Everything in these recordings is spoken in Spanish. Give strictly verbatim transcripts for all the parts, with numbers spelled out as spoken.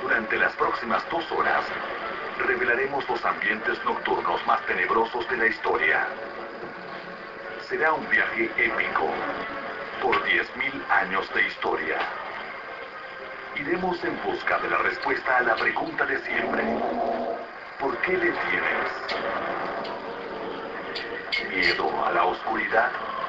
Durante las próximas dos horas, revelaremos los ambientes nocturnos más tenebrosos de la historia. Será un viaje épico por diez mil años de historia. Iremos en busca de la respuesta a la pregunta de siempre. ¿Por qué le tienes miedo a la oscuridad?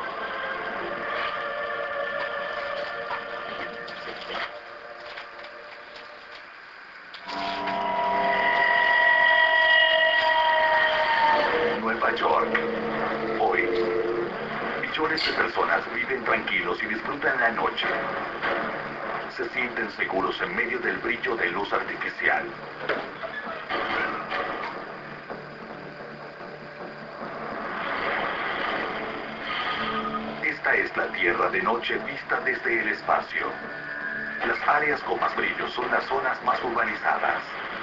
Nueva York. Hoy, millones de personas viven tranquilos y disfrutan la noche. Se sienten seguros en medio del brillo de luz artificial. Esta es la Tierra de noche vista desde el espacio. Las áreas con más brillo son las zonas más urbanizadas.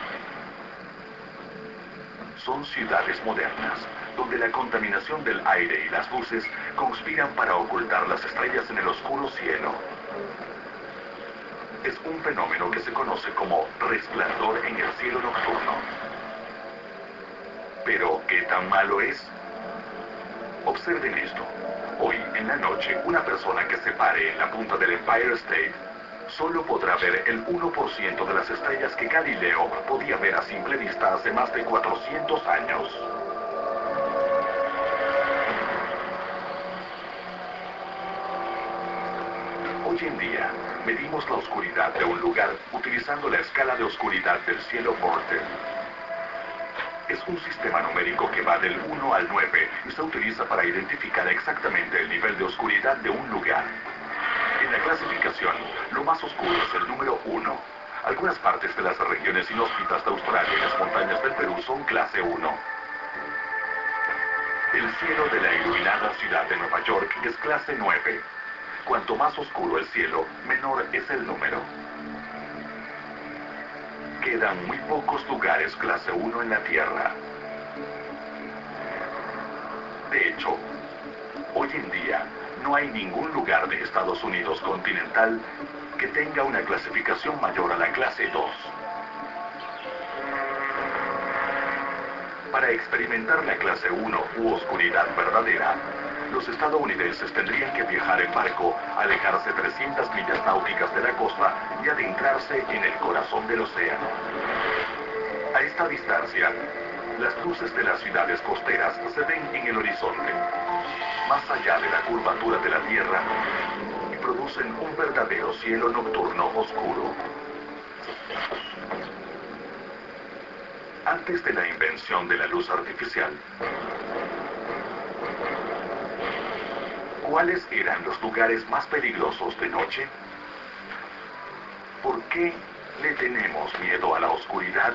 Son ciudades modernas, donde la contaminación del aire y las luces conspiran para ocultar las estrellas en el oscuro cielo. Es un fenómeno que se conoce como resplandor en el cielo nocturno. Pero, ¿qué tan malo es? Observen esto. Hoy, en la noche, una persona que se pare en la punta del Empire State solo podrá ver el uno por ciento de las estrellas que Galileo podía ver a simple vista hace más de cuatrocientos años. Hoy en día, medimos la oscuridad de un lugar utilizando la escala de oscuridad del cielo Porter. Es un sistema numérico que va del uno al nueve y se utiliza para identificar exactamente el nivel de oscuridad de un lugar. En la clasificación, lo más oscuro es el número uno. Algunas partes de las regiones inhóspitas de Australia y las montañas del Perú son clase uno. El cielo de la iluminada ciudad de Nueva York es clase nueve. Cuanto más oscuro el cielo, menor es el número. Quedan muy pocos lugares clase uno en la Tierra. De hecho, hoy en día, no hay ningún lugar de Estados Unidos continental que tenga una clasificación mayor a la clase dos. Para experimentar la clase uno u oscuridad verdadera, los estadounidenses tendrían que viajar en barco, alejarse trescientas millas náuticas de la costa y adentrarse en el corazón del océano. A esta distancia, las luces de las ciudades costeras se ven en el horizonte, más allá de la curvatura de la Tierra, y producen un verdadero cielo nocturno oscuro. Antes de la invención de la luz artificial, ¿cuáles eran los lugares más peligrosos de noche? ¿Por qué le tenemos miedo a la oscuridad?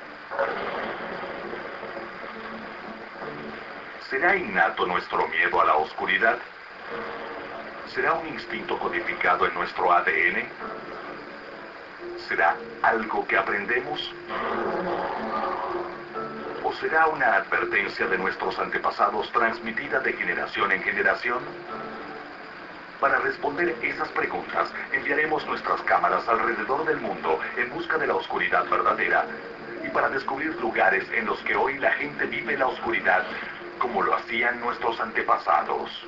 ¿Será innato nuestro miedo a la oscuridad? ¿Será un instinto codificado en nuestro A D N? ¿Será algo que aprendemos? ¿O será una advertencia de nuestros antepasados transmitida de generación en generación? Para responder esas preguntas, enviaremos nuestras cámaras alrededor del mundo en busca de la oscuridad verdadera y para descubrir lugares en los que hoy la gente vive la oscuridad como lo hacían nuestros antepasados.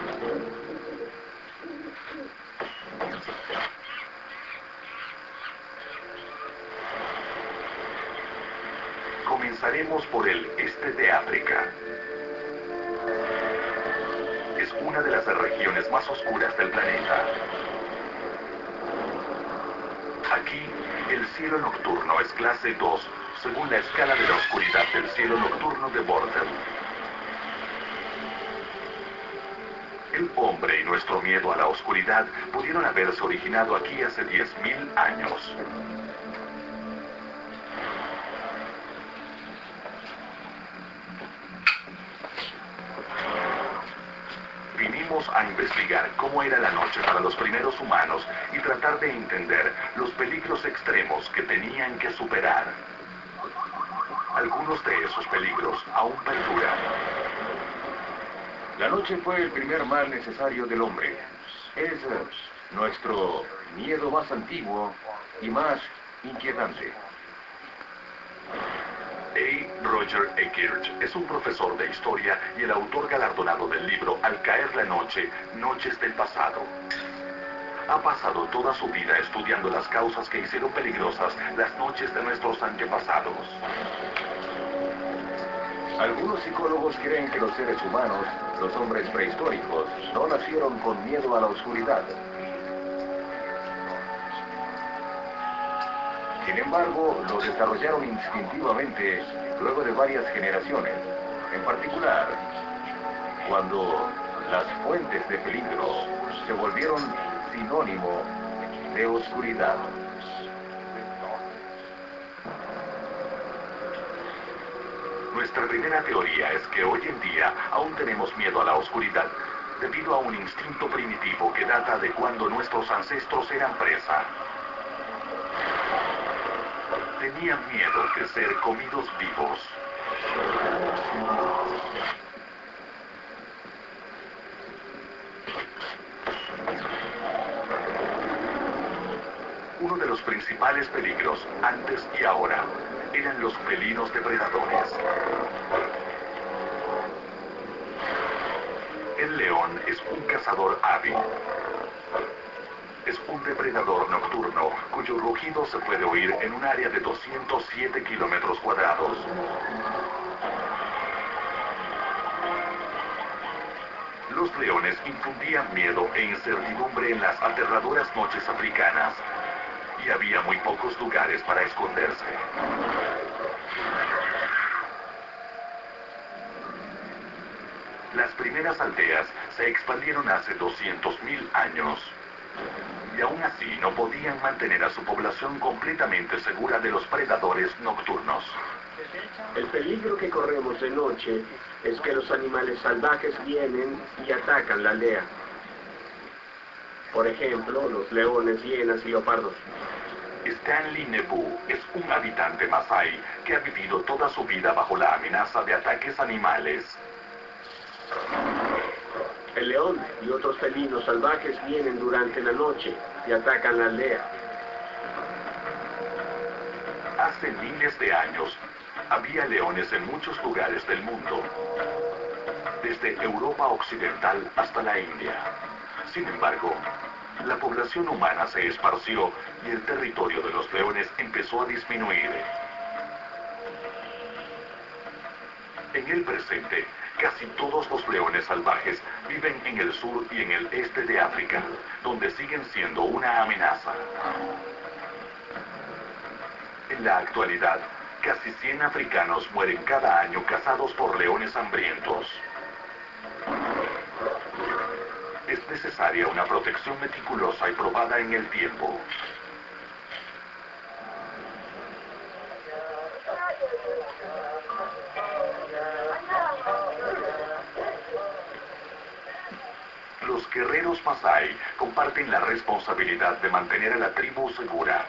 Comenzaremos por el este de África. Es una de las regiones más oscuras del planeta. Aquí, el cielo nocturno es clase dos, según la escala de la oscuridad del cielo nocturno de Border. El hombre y nuestro miedo a la oscuridad pudieron haberse originado aquí hace diez mil años. Vinimos a investigar cómo era la noche para los primeros humanos y tratar de entender los peligros extremos que tenían que superar. Algunos de esos peligros aún perduran. La noche fue el primer mal necesario del hombre. Es eh, nuestro miedo más antiguo y más inquietante. A. Roger Eckert es un profesor de historia y el autor galardonado del libro Al caer la noche, Noches del pasado. Ha pasado toda su vida estudiando las causas que hicieron peligrosas las noches de nuestros antepasados. Algunos psicólogos creen que los seres humanos, los hombres prehistóricos, no nacieron con miedo a la oscuridad. Sin embargo, lo desarrollaron instintivamente luego de varias generaciones. En particular, cuando las fuentes de peligro se volvieron sinónimo de oscuridad. Nuestra primera teoría es que hoy en día aún tenemos miedo a la oscuridad, debido a un instinto primitivo que data de cuando nuestros ancestros eran presa. Tenían miedo de ser comidos vivos. Uno de los principales peligros, antes y ahora, eran los felinos depredadores. El león es un cazador hábil. Es un depredador nocturno, cuyo rugido se puede oír en un área de doscientos siete kilómetros cuadrados. Los leones infundían miedo e incertidumbre en las aterradoras noches africanas, y había muy pocos lugares para esconderse. Las primeras aldeas se expandieron hace doscientos mil años. Y aún así no podían mantener a su población completamente segura de los predadores nocturnos. El peligro que corremos de noche es que los animales salvajes vienen y atacan la aldea. Por ejemplo, los leones, hienas y leopardos. Stanley Nebu es un habitante masái que ha vivido toda su vida bajo la amenaza de ataques animales. El león y otros felinos salvajes vienen durante la noche y atacan la aldea. Hace miles de años, había leones en muchos lugares del mundo, desde Europa Occidental hasta la India. Sin embargo, la población humana se esparció y el territorio de los leones empezó a disminuir. En el presente, casi todos los leones salvajes viven en el sur y en el este de África, donde siguen siendo una amenaza. En la actualidad, casi cien africanos mueren cada año cazados por leones hambrientos. Es necesaria una protección meticulosa y probada en el tiempo. Los guerreros masái comparten la responsabilidad de mantener a la tribu segura.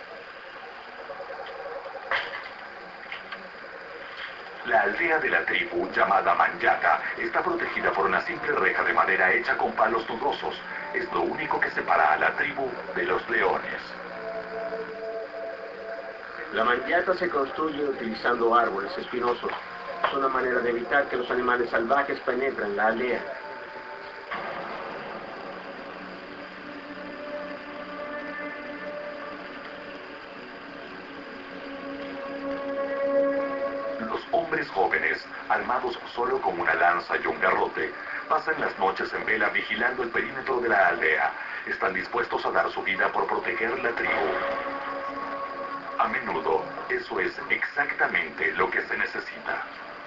La aldea de la tribu, llamada Manyatta, está protegida por una simple reja de madera hecha con palos nudosos. Es lo único que separa a la tribu de los leones. La Manyatta se construye utilizando árboles espinosos. Es una manera de evitar que los animales salvajes penetren la aldea. Hombres jóvenes, armados solo con una lanza y un garrote, pasan las noches en vela vigilando el perímetro de la aldea. Están dispuestos a dar su vida por proteger la tribu. A menudo, eso es exactamente lo que se necesita.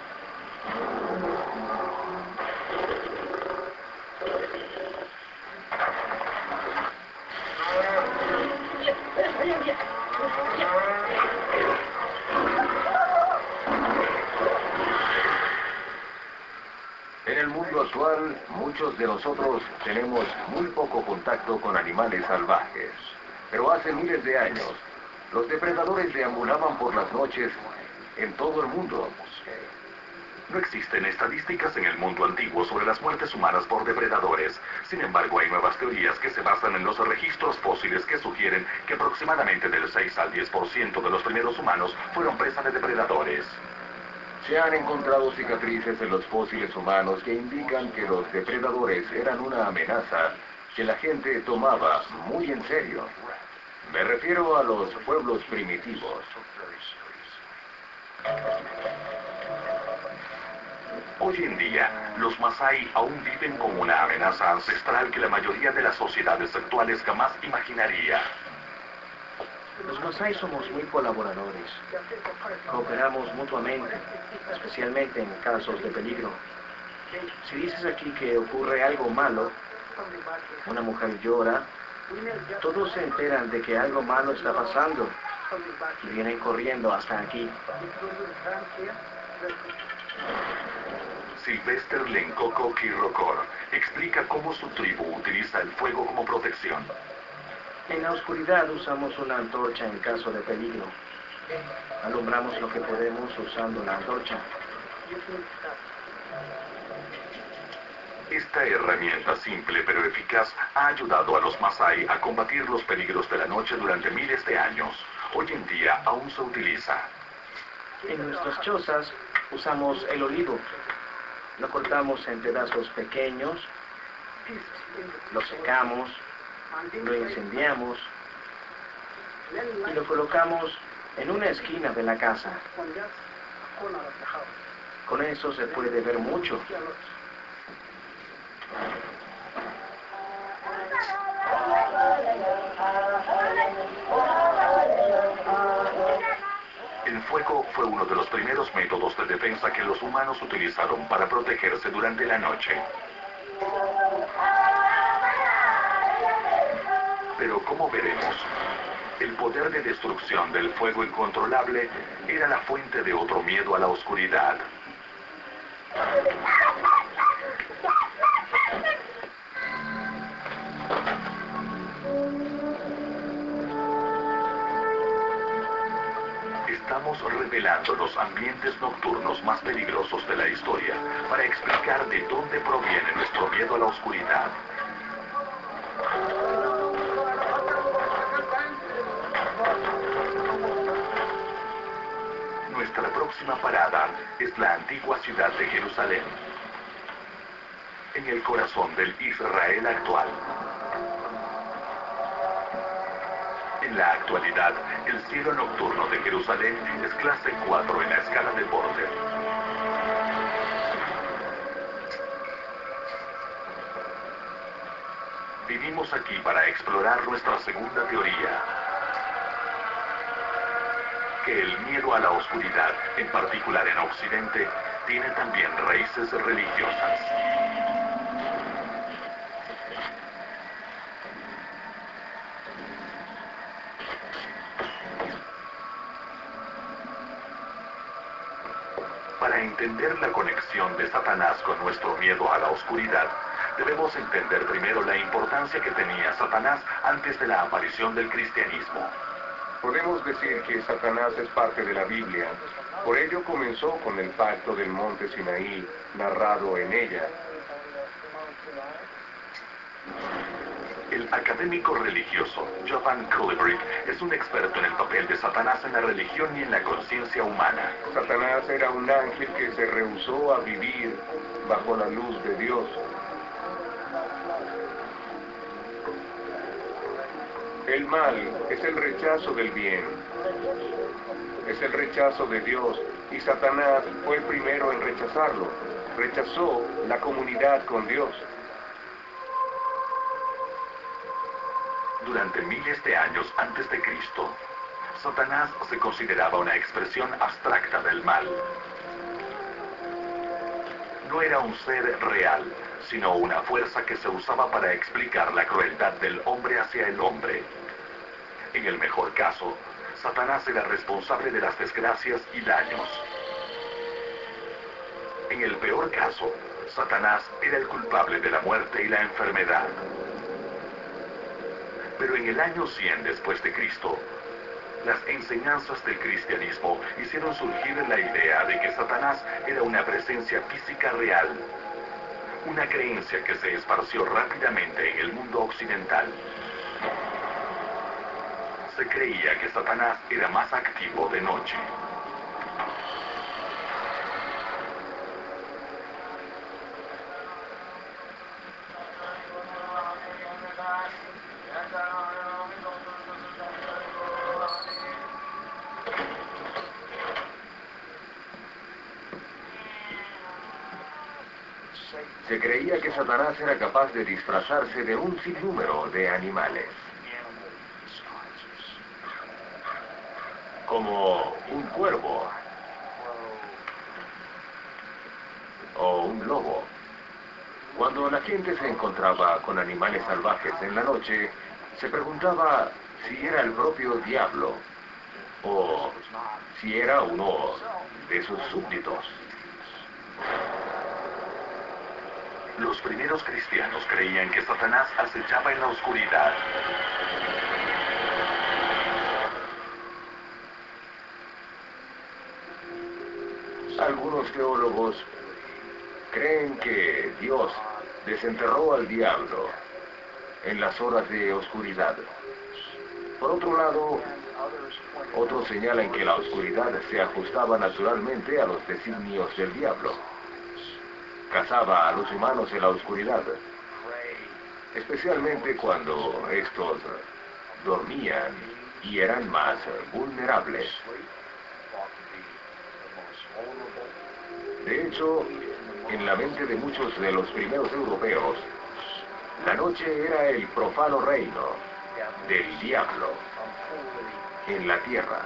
En el mundo actual, muchos de nosotros tenemos muy poco contacto con animales salvajes. Pero hace miles de años, los depredadores deambulaban por las noches en todo el mundo. No existen estadísticas en el mundo antiguo sobre las muertes humanas por depredadores. Sin embargo, hay nuevas teorías que se basan en los registros fósiles que sugieren que aproximadamente del seis al diez por ciento de los primeros humanos fueron presa de depredadores. Se han encontrado cicatrices en los fósiles humanos que indican que los depredadores eran una amenaza que la gente tomaba muy en serio. Me refiero a los pueblos primitivos. Hoy en día, los Masái aún viven como una amenaza ancestral que la mayoría de las sociedades actuales jamás imaginaría. Los Masái somos muy colaboradores. Cooperamos mutuamente, especialmente en casos de peligro. Si dices aquí que ocurre algo malo, una mujer llora, todos se enteran de que algo malo está pasando y vienen corriendo hasta aquí. Sylvester Lenkoko Kirokor explica cómo su tribu utiliza el fuego como protección. En la oscuridad usamos una antorcha en caso de peligro. Alumbramos lo que podemos usando la antorcha. Esta herramienta simple pero eficaz ha ayudado a los Masái a combatir los peligros de la noche durante miles de años. Hoy en día aún se utiliza. En nuestras chozas usamos el olivo. Lo cortamos en pedazos pequeños, lo secamos, lo incendiamos y lo colocamos en una esquina de la casa. Con eso se puede ver mucho. El fuego fue uno de los primeros métodos de defensa que los humanos utilizaron para protegerse durante la noche. Pero como veremos, el poder de destrucción del fuego incontrolable era la fuente de otro miedo a la oscuridad. Estamos revelando los ambientes nocturnos más peligrosos de la historia para explicar de dónde proviene nuestro miedo a la oscuridad. Nuestra próxima parada es la antigua ciudad de Jerusalén, en el corazón del Israel actual. En la actualidad, el cielo nocturno de Jerusalén es clase cuatro en la escala de Porter. Vinimos aquí para explorar nuestra segunda teoría, que el miedo a la oscuridad, en particular en Occidente, tiene también raíces religiosas. Para entender la conexión de Satanás con nuestro miedo a la oscuridad, debemos entender primero la importancia que tenía Satanás antes de la aparición del cristianismo. Podemos decir que Satanás es parte de la Biblia. Por ello comenzó con el pacto del monte Sinaí, narrado en ella. El académico religioso Jovan Kulibrick es un experto en el papel de Satanás en la religión y en la conciencia humana. Satanás era un ángel que se rehusó a vivir bajo la luz de Dios. El mal es el rechazo del bien, es el rechazo de Dios, y Satanás fue el primero en rechazarlo. Rechazó la comunidad con Dios. Durante miles de años antes de Cristo, Satanás se consideraba una expresión abstracta del mal. No era un ser real, sino una fuerza que se usaba para explicar la crueldad del hombre hacia el hombre. En el mejor caso, Satanás era responsable de las desgracias y daños. En el peor caso, Satanás era el culpable de la muerte y la enfermedad. Pero en el año cien después de Cristo, Las enseñanzas del cristianismo hicieron surgir la idea de que Satanás era una presencia física real, una creencia que se esparció rápidamente en el mundo occidental. Se creía que Satanás era más activo de noche. Se creía que Satanás era capaz de disfrazarse de un sinnúmero de animales, como un cuervo o un lobo. Cuando la gente se encontraba con animales salvajes en la noche, se preguntaba si era el propio diablo o si era uno de sus súbditos. Los primeros cristianos creían que Satanás acechaba en la oscuridad. Algunos teólogos creen que Dios desenterró al diablo en las horas de oscuridad. Por otro lado, otros señalan que la oscuridad se ajustaba naturalmente a los designios del diablo. Cazaba a los humanos en la oscuridad, especialmente cuando estos dormían y eran más vulnerables. De hecho, en la mente de muchos de los primeros europeos, la noche era el profano reino del diablo en la tierra.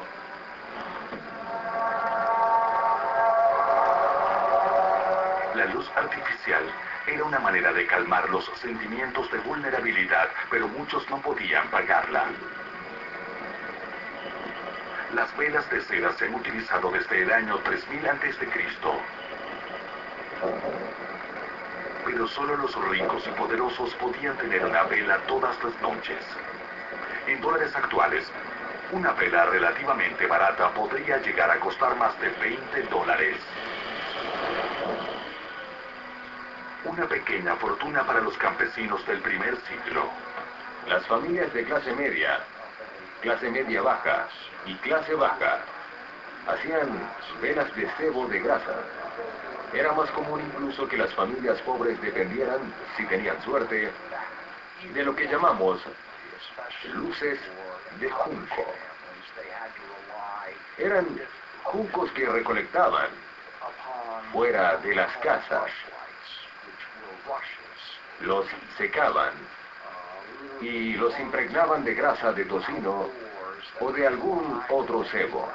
La luz artificial era una manera de calmar los sentimientos de vulnerabilidad, pero muchos no podían pagarla. Las velas de cera se han utilizado desde el año tres mil antes de Cristo. Pero solo los ricos y poderosos podían tener una vela todas las noches. En dólares actuales, una vela relativamente barata podría llegar a costar más de veinte dólares. Una pequeña fortuna para los campesinos del primer siglo. Las familias de clase media, clase media baja y clase baja hacían velas de sebo de grasa. Era más común incluso que las familias pobres dependieran, si tenían suerte, de lo que llamamos luces de junco. Eran juncos que recolectaban fuera de las casas, los secaban y los impregnaban de grasa de tocino o de algún otro sebo.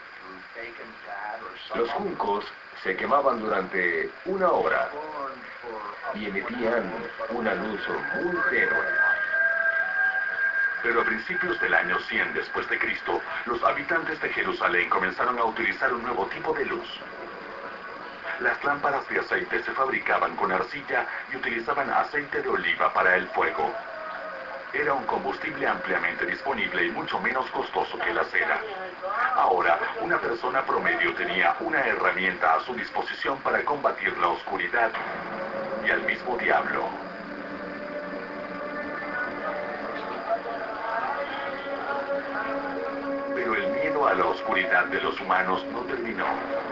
Los juncos se quemaban durante una hora y emitían una luz muy tenue. Pero a principios del año cien después de Cristo, los habitantes de Jerusalén comenzaron a utilizar un nuevo tipo de luz. Las lámparas de aceite se fabricaban con arcilla y utilizaban aceite de oliva para el fuego. Era un combustible ampliamente disponible y mucho menos costoso que la cera. Ahora, una persona promedio tenía una herramienta a su disposición para combatir la oscuridad y al mismo diablo. Pero el miedo a la oscuridad de los humanos no terminó.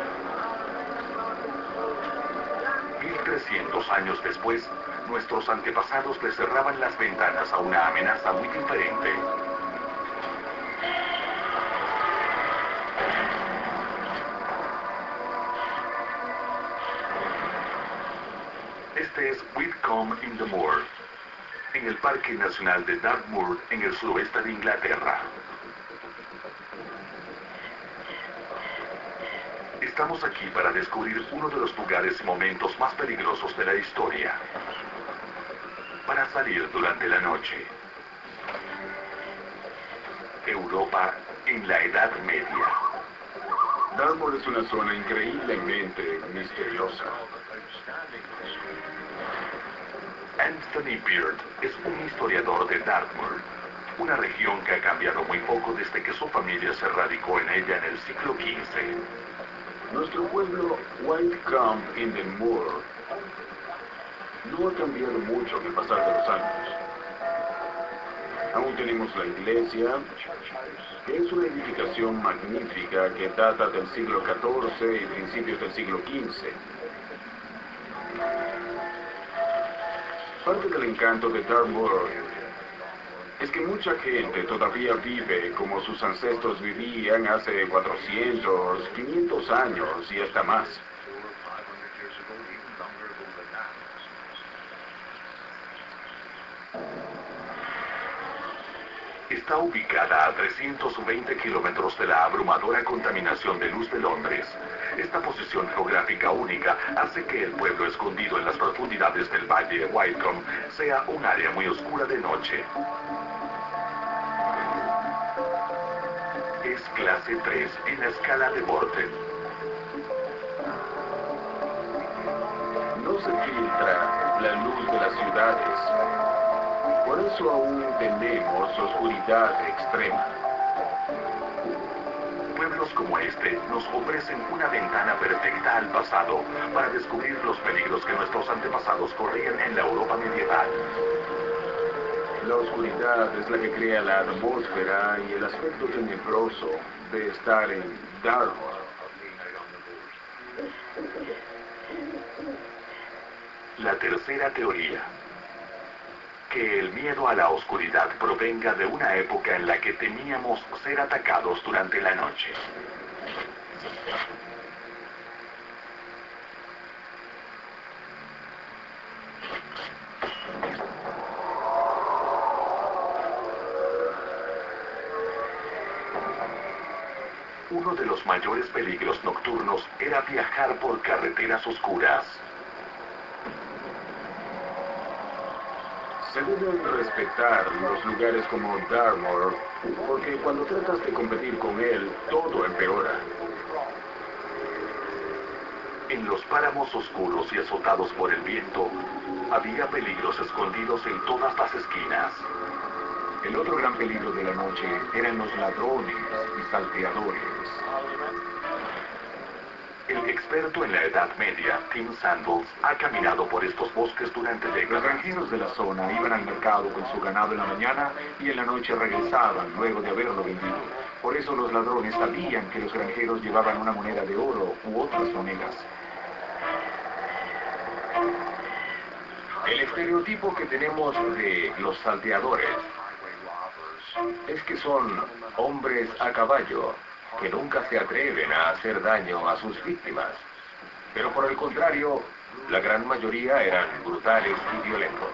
mil trescientos años después, nuestros antepasados le cerraban las ventanas a una amenaza muy diferente. Este es Whitcomb in the Moor, en el Parque Nacional de Dartmoor, en el suroeste de Inglaterra. Estamos aquí para descubrir uno de los lugares y momentos más peligrosos de la historia. Para salir durante la noche. Europa en la Edad Media. Dartmoor es una zona increíblemente misteriosa. Anthony Beard es un historiador de Dartmoor. una región que ha cambiado muy poco desde que su familia se radicó en ella en el siglo quince. Nuestro pueblo, Whitecomb in the Moor, no ha cambiado mucho en el pasar de los años. Aún tenemos la iglesia, que es una edificación magnífica que data del siglo catorce y principios del siglo quince. Parte del encanto de Dartmoor es que mucha gente todavía vive como sus ancestros vivían hace cuatrocientos, quinientos años y hasta más. Está ubicada a trescientos veinte kilómetros de la abrumadora contaminación de luz de Londres. Esta posición geográfica única hace que el pueblo escondido en las profundidades del valle de Whitecomb sea un área muy oscura de noche. Es clase tres en la escala de Borten. No se filtra la luz de las ciudades. Por eso aún tenemos oscuridad extrema. Pueblos como este nos ofrecen una ventana perfecta al pasado para descubrir los peligros que nuestros antepasados corrían en la Europa medieval. La oscuridad es la que crea la atmósfera y el aspecto tenebroso de estar en Dartmoor. La tercera teoría. Que el miedo a la oscuridad provenga de una época en la que temíamos ser atacados durante la noche. Uno de los mayores peligros nocturnos era viajar por carreteras oscuras. Se deben respetar los lugares como Dartmoor, porque cuando tratas de competir con él, todo empeora. En los páramos oscuros y azotados por el viento, había peligros escondidos en todas las esquinas. El otro gran peligro de la noche eran los ladrones y salteadores. El experto en la Edad Media, Tim Sandals, ha caminado por estos bosques durante Los décadas. granjeros de la zona iban al mercado con su ganado en la mañana y en la noche regresaban luego de haberlo vendido. Por eso los ladrones sabían que los granjeros llevaban una moneda de oro u otras monedas. El estereotipo que tenemos de los salteadores es que son hombres a caballo que nunca se atreven a hacer daño a sus víctimas. Pero por el contrario, la gran mayoría eran brutales y violentos.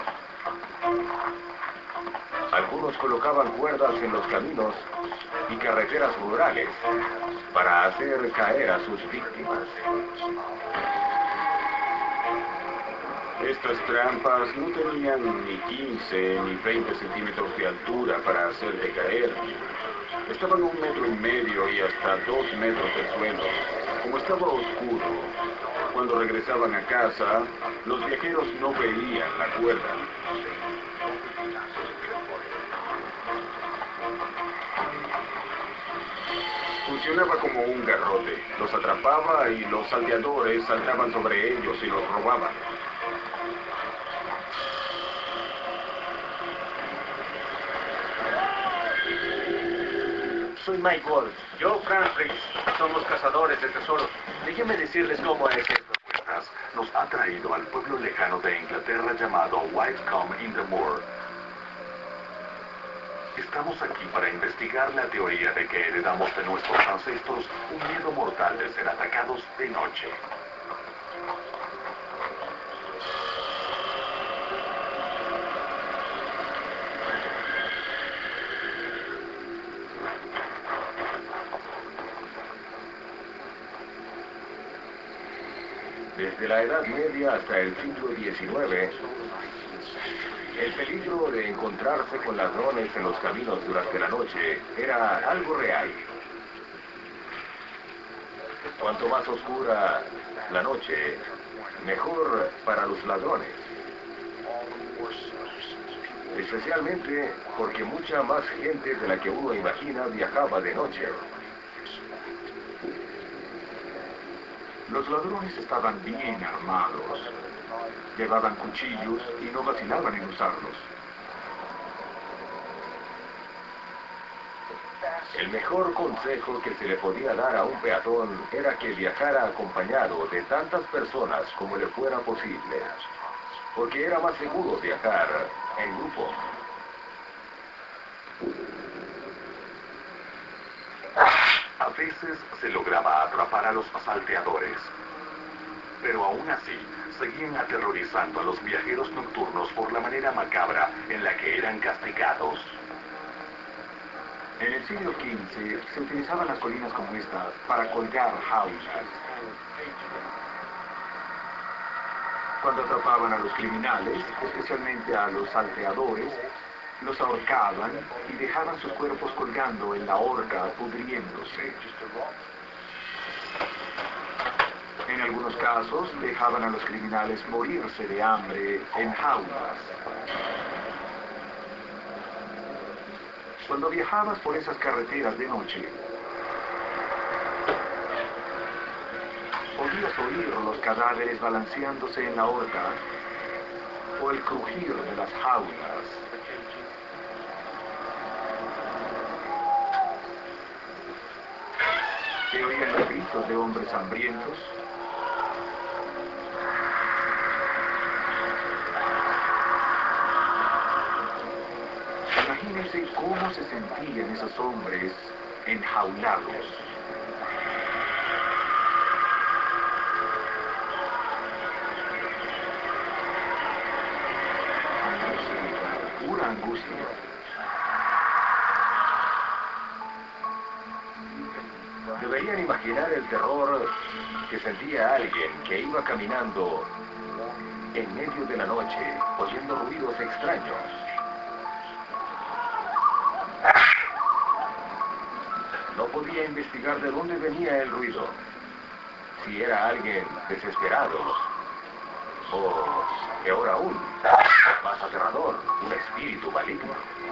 Algunos colocaban cuerdas en los caminos y carreteras rurales para hacer caer a sus víctimas. Estas trampas no tenían ni quince ni veinte centímetros de altura para hacerte caer. Estaban un metro y medio y hasta dos metros del suelo. Como estaba oscuro, cuando regresaban a casa, los viajeros no veían la cuerda. Funcionaba como un garrote. Los atrapaba y los salteadores saltaban sobre ellos y los robaban. Soy Mike Wolf. Yo, Francis. Somos cazadores de tesoros. Déjenme decirles cómo es esto. Nos ha traído al pueblo lejano de Inglaterra llamado Whitecomb in the Moor. Estamos aquí para investigar la teoría de que heredamos de nuestros ancestros un miedo mortal de ser atacados de noche. Desde la Edad Media hasta el siglo diecinueve, el peligro de encontrarse con ladrones en los caminos durante la noche era algo real. Cuanto más oscura la noche, mejor para los ladrones. especialmente porque mucha más gente de la que uno imagina viajaba de noche. Los ladrones estaban bien armados, llevaban cuchillos y no vacilaban en usarlos. El mejor consejo que se le podía dar a un peatón era que viajara acompañado de tantas personas como le fuera posible, porque era más seguro viajar en grupo. A veces se lograba atrapar a los salteadores, pero aún así seguían aterrorizando a los viajeros nocturnos por la manera macabra en la que eran castigados. En el siglo quince se utilizaban las colinas como esta para colgar jaulas. Cuando atrapaban a los criminales, especialmente a los salteadores, los ahorcaban y dejaban sus cuerpos colgando en la horca, pudriéndose. En algunos casos, dejaban a los criminales morirse de hambre en jaulas. Cuando viajabas por esas carreteras de noche, podías oír los cadáveres balanceándose en la horca o el crujir de las jaulas. Se oían los gritos de hombres hambrientos. Imagínense cómo se sentían esos hombres enjaulados. Angustia, pura angustia. Deberían imaginar el terror que sentía alguien que iba caminando en medio de la noche, oyendo ruidos extraños. No podía investigar de dónde venía el ruido, si era alguien desesperado, o, peor aún, más aterrador, un espíritu maligno.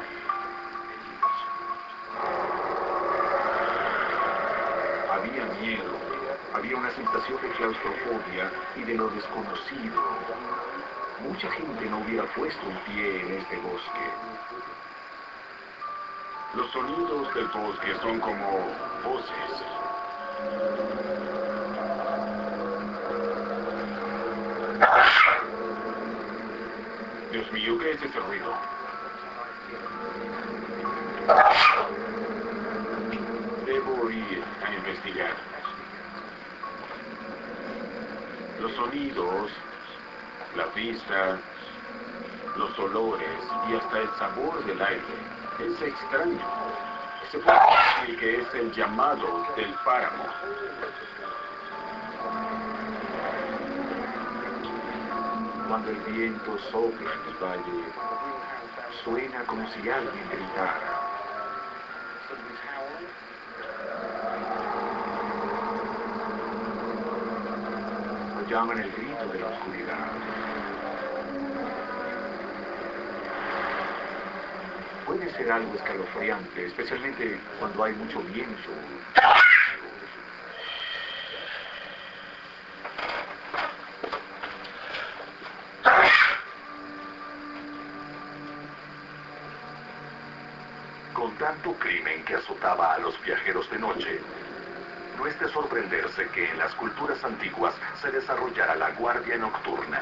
Había miedo, había una sensación de claustrofobia y de lo desconocido. Mucha gente no hubiera puesto un pie en este bosque. Los sonidos del bosque son como voces. Dios mío, ¿qué es ese ruido? Debo ir a investigar. Los sonidos, la vista, los olores y hasta el sabor del aire. Es extraño. Se puede decir que es el llamado del páramo. Cuando el viento sopla en el valle, suena como si alguien gritara. Lo llaman el grito de la oscuridad. Puede ser algo escalofriante, especialmente cuando hay mucho viento. Con tanto crimen que azotaba a los viajeros de noche, no es de sorprenderse que en las culturas antiguas se desarrollara la guardia nocturna.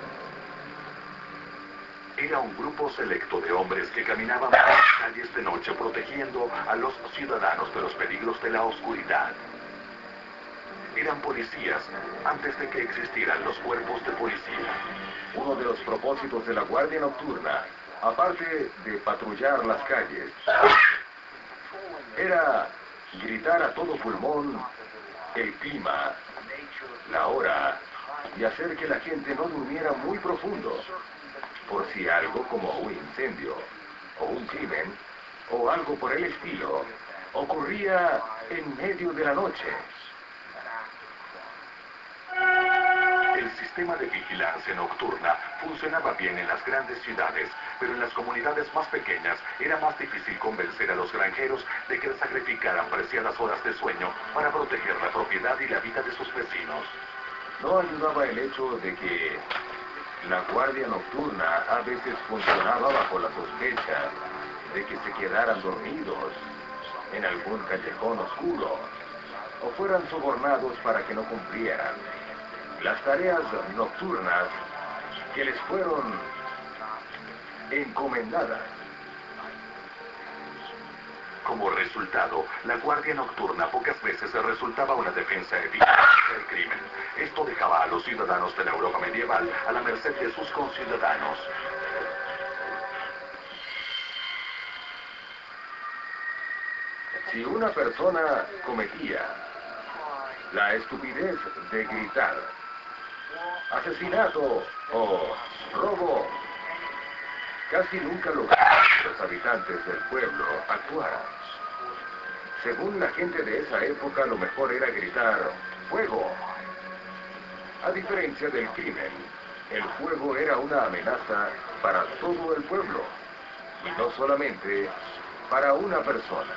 Era un grupo selecto de hombres que caminaban por las calles de noche protegiendo a los ciudadanos de los peligros de la oscuridad. Eran policías antes de que existieran los cuerpos de policía. Uno de los propósitos de la guardia nocturna, aparte de patrullar las calles, era gritar a todo pulmón el clima, la hora, y hacer que la gente no durmiera muy profundo, por si algo como un incendio, o un crimen, o algo por el estilo, ocurría en medio de la noche. El sistema sistema de vigilancia nocturna funcionaba bien en las grandes ciudades, pero en las comunidades más pequeñas era más difícil convencer a los granjeros de que sacrificaran preciadas horas de sueño para proteger la propiedad y la vida de sus vecinos. No ayudaba el hecho de que la guardia nocturna a veces funcionaba bajo la sospecha de que se quedaran dormidos en algún callejón oscuro o fueran sobornados para que no cumplieran las tareas nocturnas que les fueron encomendadas. Como resultado, la guardia nocturna pocas veces resultaba una defensa eficaz del crimen. Esto dejaba a los ciudadanos de la Europa medieval a la merced de sus conciudadanos. Si una persona cometía la estupidez de gritar asesinato o robo, casi nunca lograba que los habitantes del pueblo actuaran. Según la gente de esa época, lo mejor era gritar ¡fuego! A diferencia del crimen, el fuego era una amenaza para todo el pueblo, y no solamente para una persona.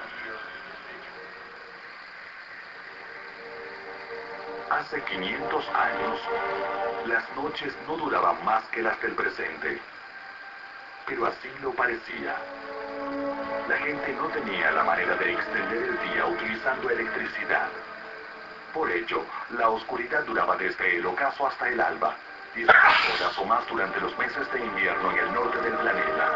Hace quinientos años, las noches no duraban más que las del presente. Pero así lo parecía. La gente no tenía la manera de extender el día utilizando electricidad. Por ello, la oscuridad duraba desde el ocaso hasta el alba, diez horas o más durante los meses de invierno en el norte del planeta.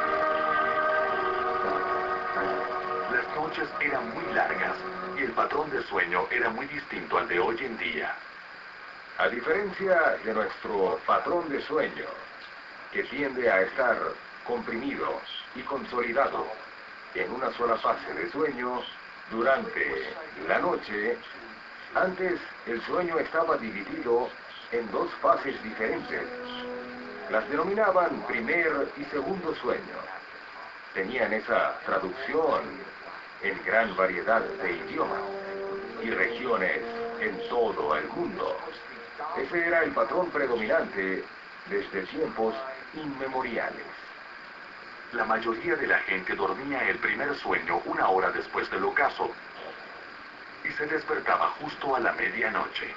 Las noches eran muy largas y el patrón de sueño era muy distinto al de hoy en día. A diferencia de nuestro patrón de sueño, que tiende a estar comprimido y consolidado en una sola fase de sueño durante la noche, antes el sueño estaba dividido en dos fases diferentes. Las denominaban primer y segundo sueño. Tenían esa traducción en gran variedad de idiomas y regiones en todo el mundo. Ese era el patrón predominante desde tiempos inmemoriales. La mayoría de la gente dormía el primer sueño una hora después del ocaso y se despertaba justo a la medianoche.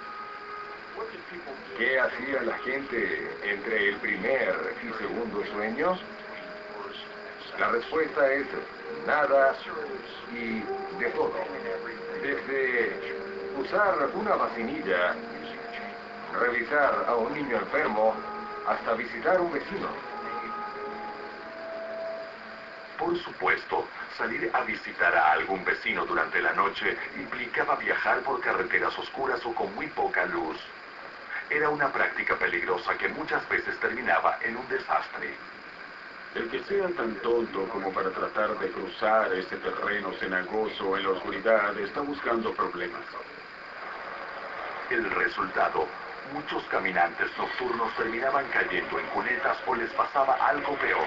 ¿Qué hacía la gente entre el primer y segundo sueño? La respuesta es nada y de todo. Desde usar una vacinilla, revisar a un niño enfermo, hasta visitar a un vecino. Por supuesto, salir a visitar a algún vecino durante la noche implicaba viajar por carreteras oscuras o con muy poca luz. Era una práctica peligrosa que muchas veces terminaba en un desastre. El que sea tan tonto como para tratar de cruzar este terreno cenagoso en la oscuridad está buscando problemas. El resultado, muchos caminantes nocturnos terminaban cayendo en cunetas o les pasaba algo peor.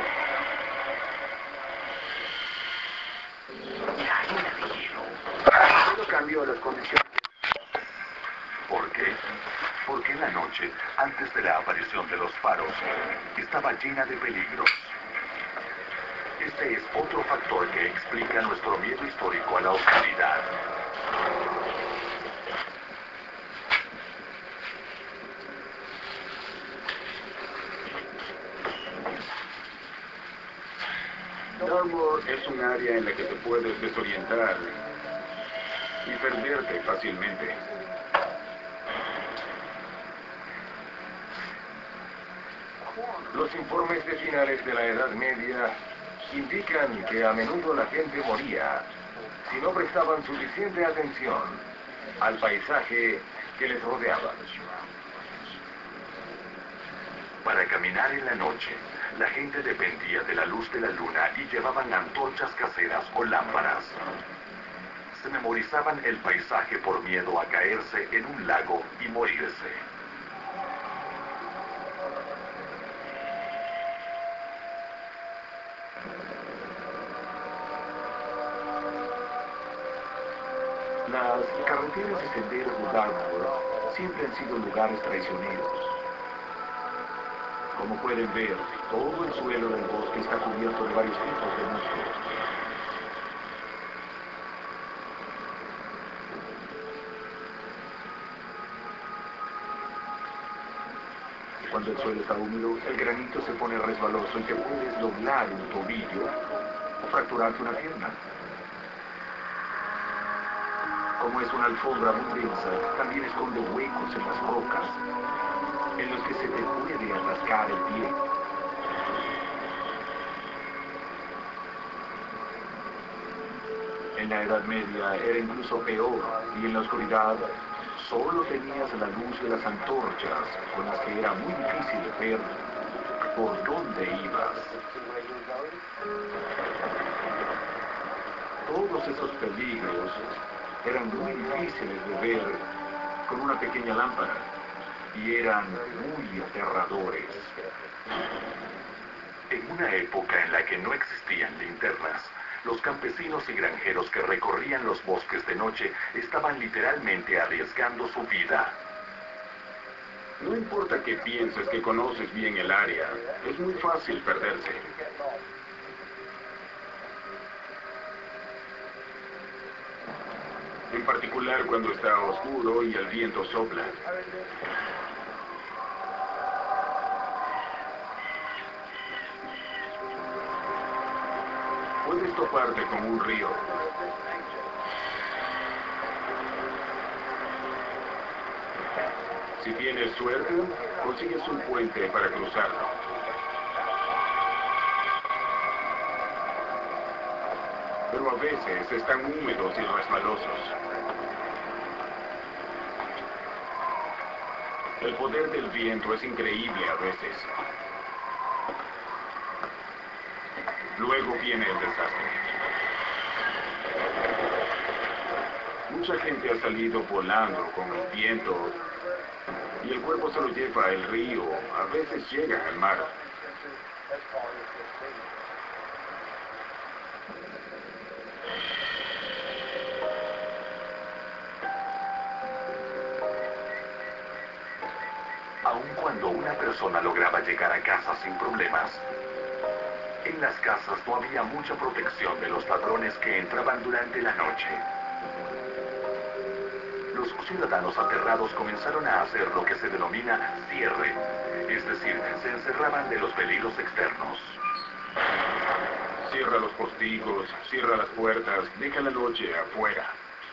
Todo cambió las condiciones. ¿Por qué? Porque la noche, antes de la aparición de los faros, estaba llena de peligros. Este es otro factor que explica nuestro miedo histórico a la oscuridad. Dartmoor es un área en la que te puedes desorientar y perderte fácilmente. Los informes de finales de la Edad Media indican que a menudo la gente moría si no prestaban suficiente atención al paisaje que les rodeaba. Para caminar en la noche, la gente dependía de la luz de la luna y llevaban antorchas caseras o lámparas. Se memorizaban el paisaje por miedo a caerse en un lago y morirse. Las carreteras y senderos de Dartmoor siempre han sido lugares traicioneros. Como pueden ver, todo el suelo del bosque está cubierto de varios tipos de musgos. Cuando el suelo está húmedo, el granito se pone resbaloso y te puedes doblar un tobillo o fracturarte una pierna. Como es una alfombra muy densa, también esconde huecos en las rocas, en los que se te puede atascar el pie. En la Edad Media era incluso peor, y en la oscuridad solo tenías la luz de las antorchas, con las que era muy difícil ver por dónde ibas. Todos esos peligros eran muy difíciles de ver con una pequeña lámpara, y eran muy aterradores. En una época en la que no existían linternas, los campesinos y granjeros que recorrían los bosques de noche estaban literalmente arriesgando su vida. No importa que pienses que conoces bien el área, es muy fácil perderse. En particular cuando está oscuro y el viento sopla. Puedes toparte con un río. Si tienes suerte, consigues un puente para cruzarlo. Pero a veces están húmedos y resbalosos. El poder del viento es increíble a veces. Luego viene el desastre. Mucha gente ha salido volando con el viento y el cuerpo se lo lleva al río, a veces llega al mar. Aun cuando una persona lograba llegar a casa sin problemas, en las casas no había mucha protección de los ladrones que entraban durante la noche. Los ciudadanos aterrados comenzaron a hacer lo que se denomina cierre, es decir, se encerraban de los peligros externos. Cierra los postigos, cierra las puertas, deja la noche afuera.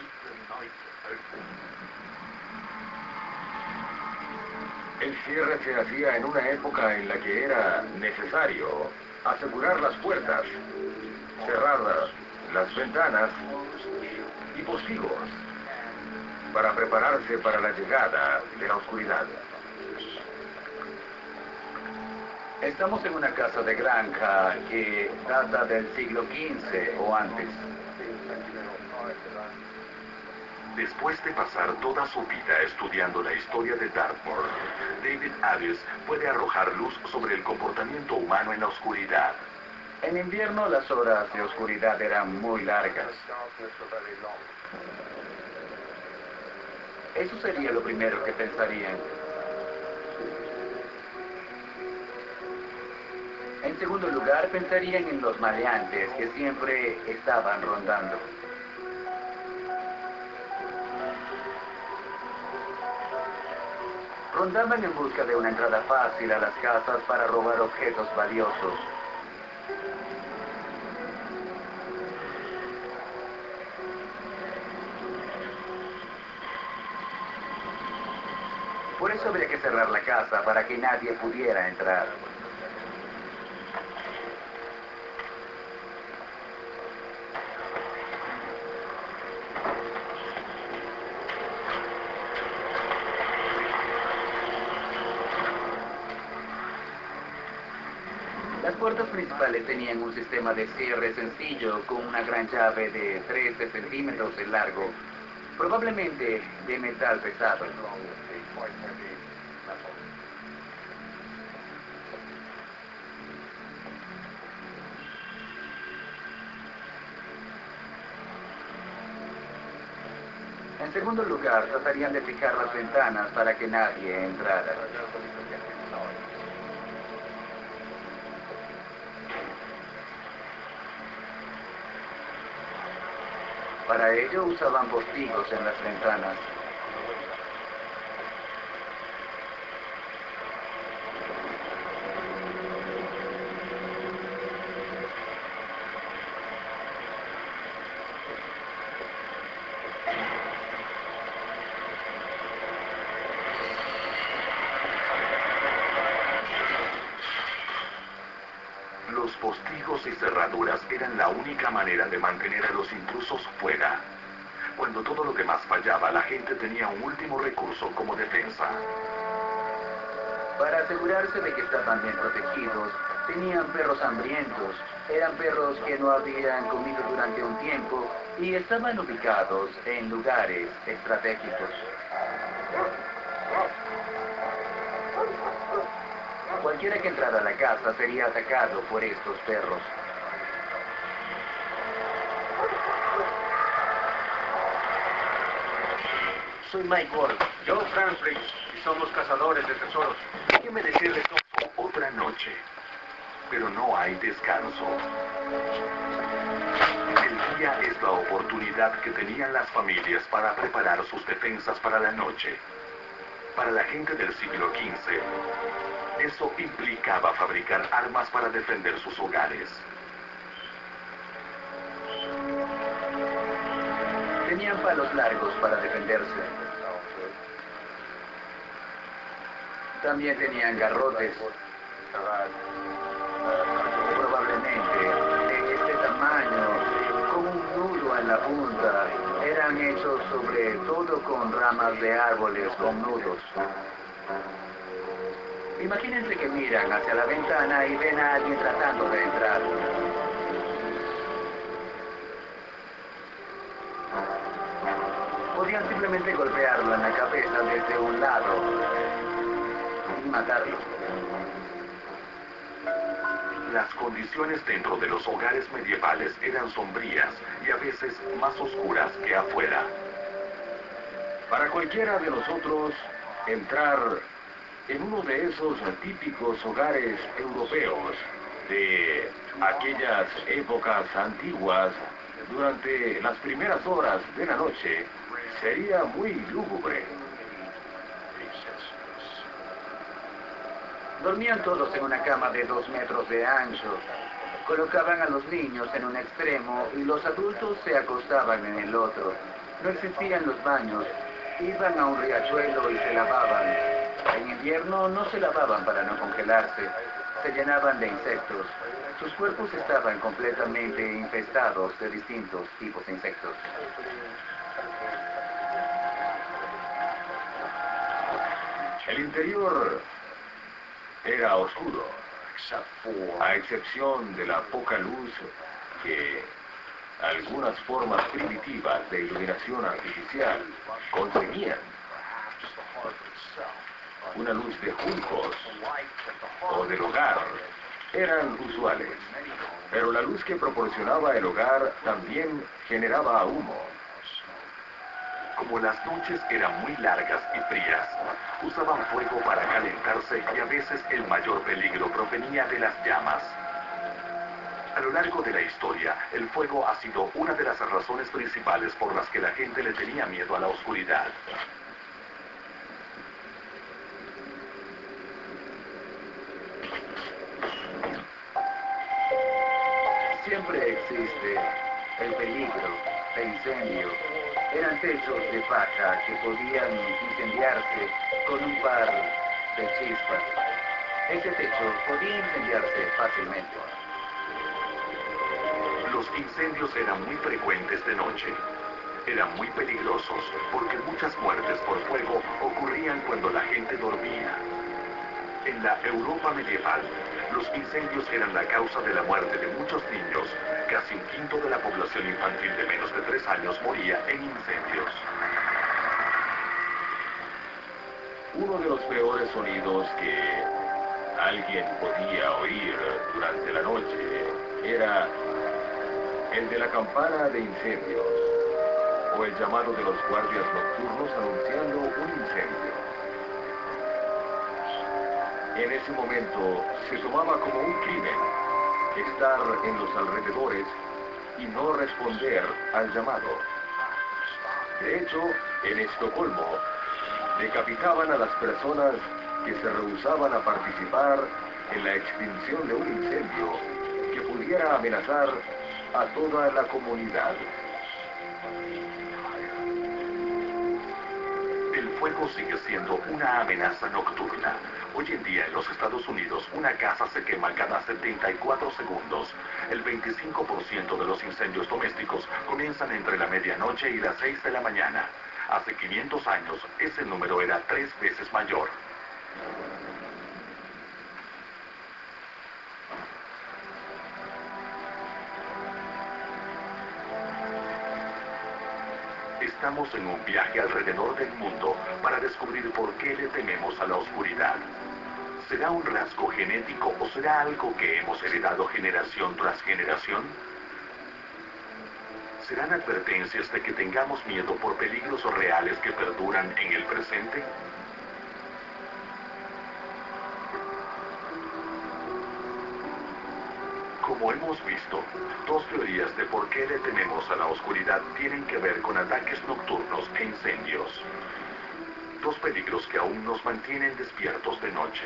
El cierre se hacía en una época en la que era necesario asegurar las puertas, cerrar las ventanas y postigos para prepararse para la llegada de la oscuridad. Estamos en una casa de granja que data del siglo quince o antes. Después de pasar toda su vida estudiando la historia de Dartmoor, David Addis puede arrojar luz sobre el comportamiento humano en la oscuridad. En invierno las horas de oscuridad eran muy largas. Eso sería lo primero que pensarían. En segundo lugar, pensarían en los maleantes que siempre estaban rondando. Rondaban en busca de una entrada fácil a las casas para robar objetos valiosos. Por eso habría que cerrar la casa para que nadie pudiera entrar. Las puertas principales tenían un sistema de cierre sencillo con una gran llave de trece centímetros de largo, probablemente de metal pesado. En segundo lugar, tratarían de fijar las ventanas para que nadie entrara. Para ello usaban postigos en las ventanas. Los postigos y cerraduras eran la única manera de mantener a los intrusos fuera. Cuando todo lo demás fallaba, la gente tenía un último recurso como defensa. Para asegurarse de que estaban bien protegidos, tenían perros hambrientos. Eran perros que no habían comido durante un tiempo y estaban ubicados en lugares estratégicos. Cualquiera que entrara a la casa sería atacado por estos perros. Soy Mike Ward. Yo, Franklin, y somos cazadores de tesoros. Déjeme decirles otra noche, pero no hay descanso. El día es la oportunidad que tenían las familias para preparar sus defensas para la noche. Para la gente del siglo quince, eso implicaba fabricar armas para defender sus hogares. Tenían palos largos para defenderse. También tenían garrotes. Probablemente de este tamaño, con un nudo en la punta, eran hechos sobre todo con ramas de árboles con nudos. Imagínense que miran hacia la ventana y ven a alguien tratando de entrar. Podían simplemente golpearlo en la cabeza desde un lado y matarlo. Las condiciones dentro de los hogares medievales eran sombrías y a veces más oscuras que afuera. Para cualquiera de nosotros, entrar en uno de esos típicos hogares europeos de aquellas épocas antiguas, durante las primeras horas de la noche, sería muy lúgubre. Dormían todos en una cama de dos metros de ancho. Colocaban a los niños en un extremo y los adultos se acostaban en el otro. No existían los baños. Iban a un riachuelo y se lavaban. En invierno no se lavaban para no congelarse. Se llenaban de insectos. Sus cuerpos estaban completamente infestados de distintos tipos de insectos. El interior era oscuro, a excepción de la poca luz que algunas formas primitivas de iluminación artificial conseguían. Una luz de juncos o del hogar eran usuales, pero la luz que proporcionaba el hogar también generaba humo. Como las noches eran muy largas y frías, usaban fuego para calentarse y a veces el mayor peligro provenía de las llamas. A lo largo de la historia, el fuego ha sido una de las razones principales por las que la gente le tenía miedo a la oscuridad. Siempre existe el peligro de incendio. Eran techos de paja que podían incendiarse con un par de chispas. Ese techo podía incendiarse fácilmente. Los incendios eran muy frecuentes de noche. Eran muy peligrosos porque muchas muertes por fuego ocurrían cuando la gente dormía. En la Europa medieval, los incendios eran la causa de la muerte de muchos niños. Casi un quinto de la población infantil de menos de tres años moría en incendios. Uno de los peores sonidos que alguien podía oír durante la noche era el de la campana de incendios o el llamado de los guardias nocturnos anunciando un incendio. En ese momento se tomaba como un crimen estar en los alrededores y no responder al llamado. De hecho, en Estocolmo, decapitaban a las personas que se rehusaban a participar en la extinción de un incendio que pudiera amenazar a toda la comunidad. El fuego sigue siendo una amenaza nocturna. Hoy en día en los Estados Unidos una casa se quema cada setenta y cuatro segundos. El veinticinco por ciento de los incendios domésticos comienzan entre la medianoche y las seis de la mañana. Hace quinientos años ese número era tres veces mayor. Estamos en un viaje alrededor del mundo para descubrir por qué le tememos a la oscuridad. ¿Será un rasgo genético o será algo que hemos heredado generación tras generación? ¿Serán advertencias de que tengamos miedo por peligros reales que perduran en el presente? Como hemos visto, dos teorías de por qué le tememos a la oscuridad tienen que ver con ataques nocturnos e incendios. Dos peligros que aún nos mantienen despiertos de noche.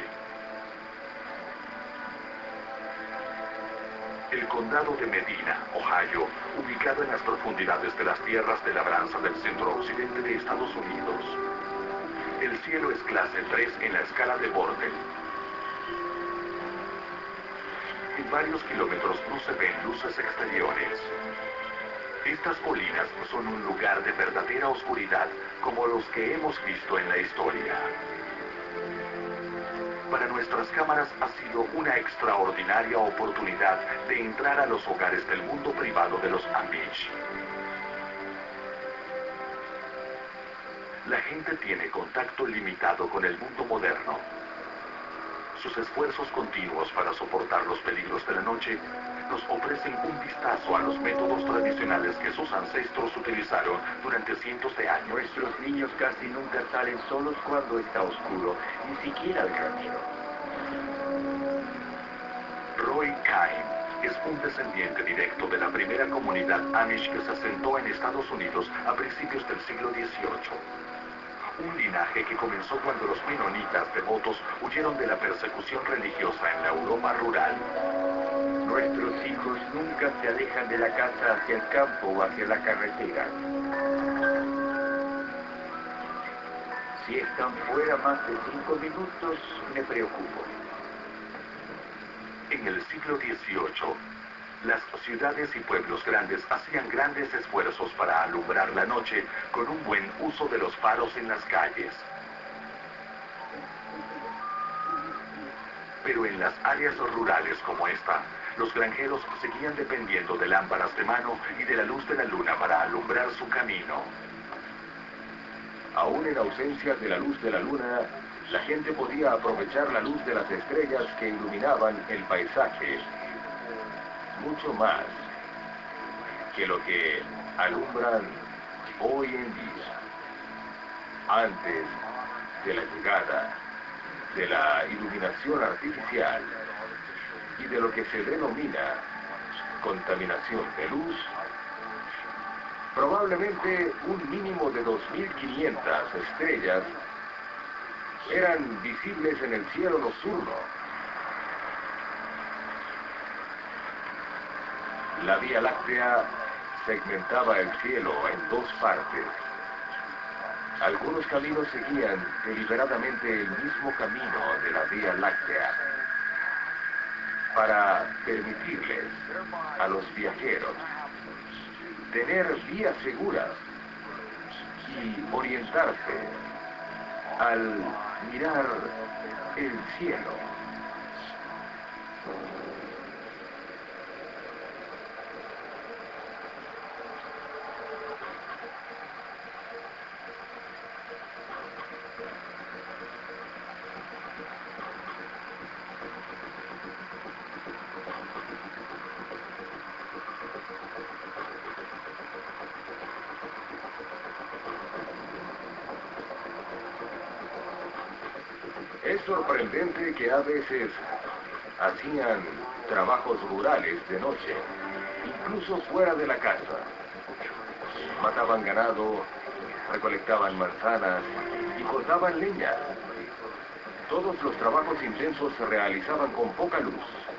El condado de Medina, Ohio, ubicado en las profundidades de las tierras de labranza del centro-occidente de Estados Unidos. El cielo es clase tres en la escala de Bortle. En varios kilómetros no se ven luces exteriores. Estas colinas son un lugar de verdadera oscuridad, como los que hemos visto en la historia. Para nuestras cámaras ha sido una extraordinaria oportunidad de entrar a los hogares del mundo privado de los Amish. La gente tiene contacto limitado con el mundo moderno. Sus esfuerzos continuos para soportar los peligros de la noche nos ofrecen un vistazo a los métodos tradicionales que sus ancestros utilizaron durante cientos de años. Nuestros niños casi nunca salen solos cuando está oscuro, ni siquiera al camino. Roy Cain es un descendiente directo de la primera comunidad Amish que se asentó en Estados Unidos a principios del siglo dieciocho. Un linaje que comenzó cuando los menonitas devotos huyeron de la persecución religiosa en la Europa rural. Nuestros hijos nunca se alejan de la casa hacia el campo o hacia la carretera. Si están fuera más de cinco minutos, me preocupo. En el siglo dieciocho, las ciudades y pueblos grandes hacían grandes esfuerzos para alumbrar la noche con un buen uso de los faros en las calles. Pero en las áreas rurales como esta, los granjeros seguían dependiendo de lámparas de mano y de la luz de la luna para alumbrar su camino. Aún en ausencia de la luz de la luna, la gente podía aprovechar la luz de las estrellas que iluminaban el paisaje. Mucho más que lo que alumbran hoy en día. Antes de la llegada de la iluminación artificial y de lo que se denomina contaminación de luz, probablemente un mínimo de dos mil quinientas estrellas eran visibles en el cielo nocturno. La Vía Láctea segmentaba el cielo en dos partes. Algunos caminos seguían deliberadamente el mismo camino de la Vía Láctea para permitirles a los viajeros tener vías seguras y orientarse al mirar el cielo. Es sorprendente que a veces hacían trabajos rurales de noche, incluso fuera de la casa. Mataban ganado recolectaban manzanas y cortaban leña. Todos los trabajos intensos se realizaban con poca luz.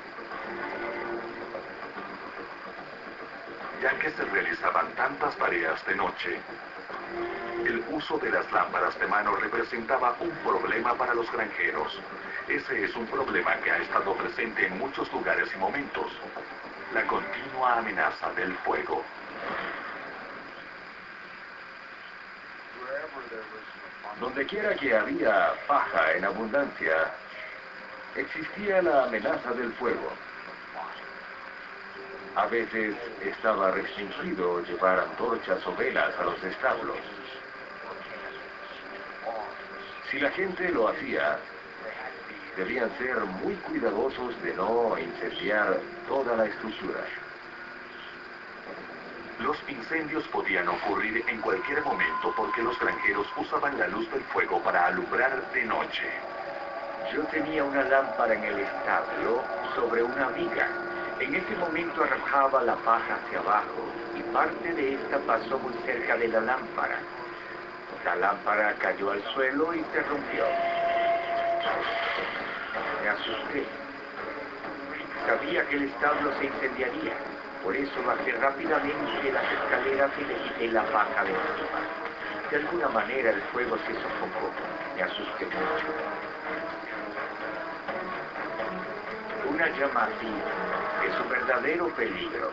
Ya que se realizaban tantas tareas de noche, el uso de las lámparas de mano representaba un problema para los granjeros. Ese es un problema que ha estado presente en muchos lugares y momentos. La continua amenaza del fuego. Donde quiera que había paja en abundancia, existía la amenaza del fuego. A veces estaba restringido llevar antorchas o velas a los establos. Si la gente lo hacía, debían ser muy cuidadosos de no incendiar toda la estructura. Los incendios podían ocurrir en cualquier momento porque los granjeros usaban la luz del fuego para alumbrar de noche. Yo tenía una lámpara en el establo sobre una viga. En ese momento arrojaba la paja hacia abajo y parte de esta pasó muy cerca de la lámpara. La lámpara cayó al suelo y se rompió. Me asusté. Sabía que el establo se incendiaría. Por eso bajé rápidamente las escaleras y le quité la paja de encima. De alguna manera el fuego se sofocó. Me asusté mucho. Una llama así es un verdadero peligro.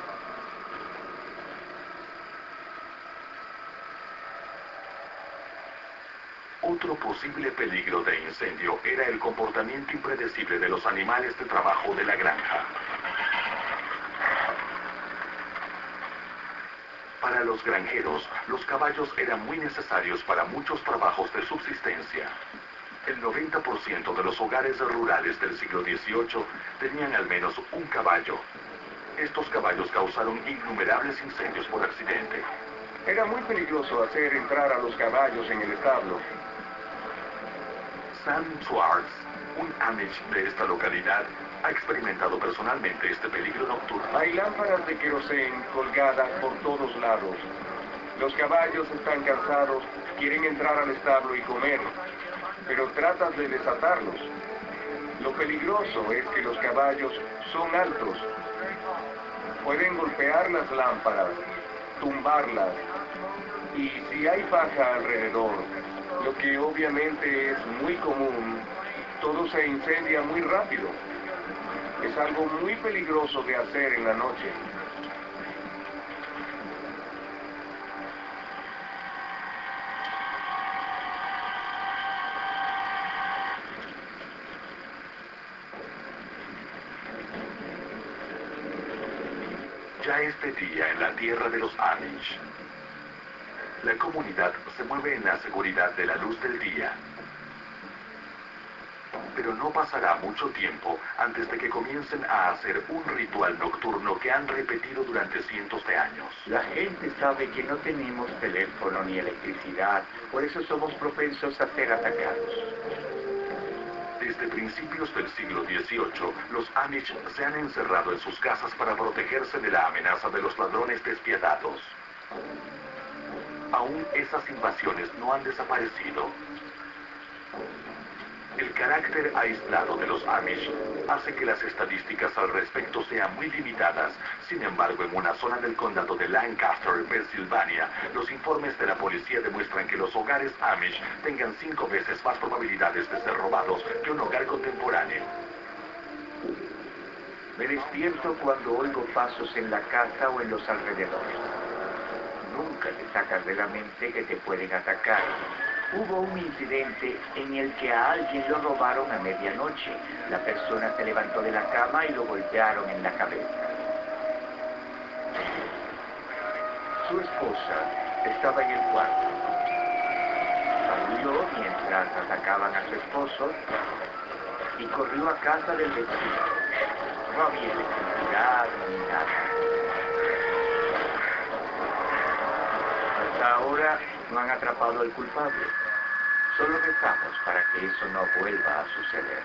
Otro posible peligro de incendio era el comportamiento impredecible de los animales de trabajo de la granja. Para los granjeros, los caballos eran muy necesarios para muchos trabajos de subsistencia. El noventa por ciento de los hogares rurales del siglo dieciocho tenían al menos un caballo. Estos caballos causaron innumerables incendios por accidente. Era muy peligroso hacer entrar a los caballos en el establo. Sam Schwartz, un Amish de esta localidad, ha experimentado personalmente este peligro nocturno. Hay lámparas de querosén colgadas por todos lados. Los caballos están cansados, quieren entrar al establo y comer, pero tratas de desatarlos. Lo peligroso es que los caballos son altos. Pueden golpear las lámparas, tumbarlas, y si hay paja alrededor, lo que obviamente es muy común, todo se incendia muy rápido. Es algo muy peligroso de hacer en la noche. Ya es de día en la tierra de los Amish. La comunidad se mueve en la seguridad de la luz del día. Pero no pasará mucho tiempo antes de que comiencen a hacer un ritual nocturno que han repetido durante cientos de años. La gente sabe que no tenemos teléfono ni electricidad, por eso somos propensos a ser atacados. Desde principios del siglo dieciocho, los Amish se han encerrado en sus casas para protegerse de la amenaza de los ladrones despiadados. Aún esas invasiones no han desaparecido. El carácter aislado de los Amish hace que las estadísticas al respecto sean muy limitadas. Sin embargo, en una zona del condado de Lancaster, Pensilvania, los informes de la policía demuestran que los hogares Amish tengan cinco veces más probabilidades de ser robados que un hogar contemporáneo. Me despierto cuando oigo pasos en la casa o en los alrededores. Nunca te sacas de la mente que te pueden atacar. Hubo un incidente en el que a alguien lo robaron a medianoche. La persona se levantó de la cama y lo golpearon en la cabeza. Su esposa estaba en el cuarto. Salió mientras atacaban a su esposo y corrió a casa del vecino. No había electricidad ni nada. Hasta ahora no han atrapado al culpable. Solo rezamos para que eso no vuelva a suceder.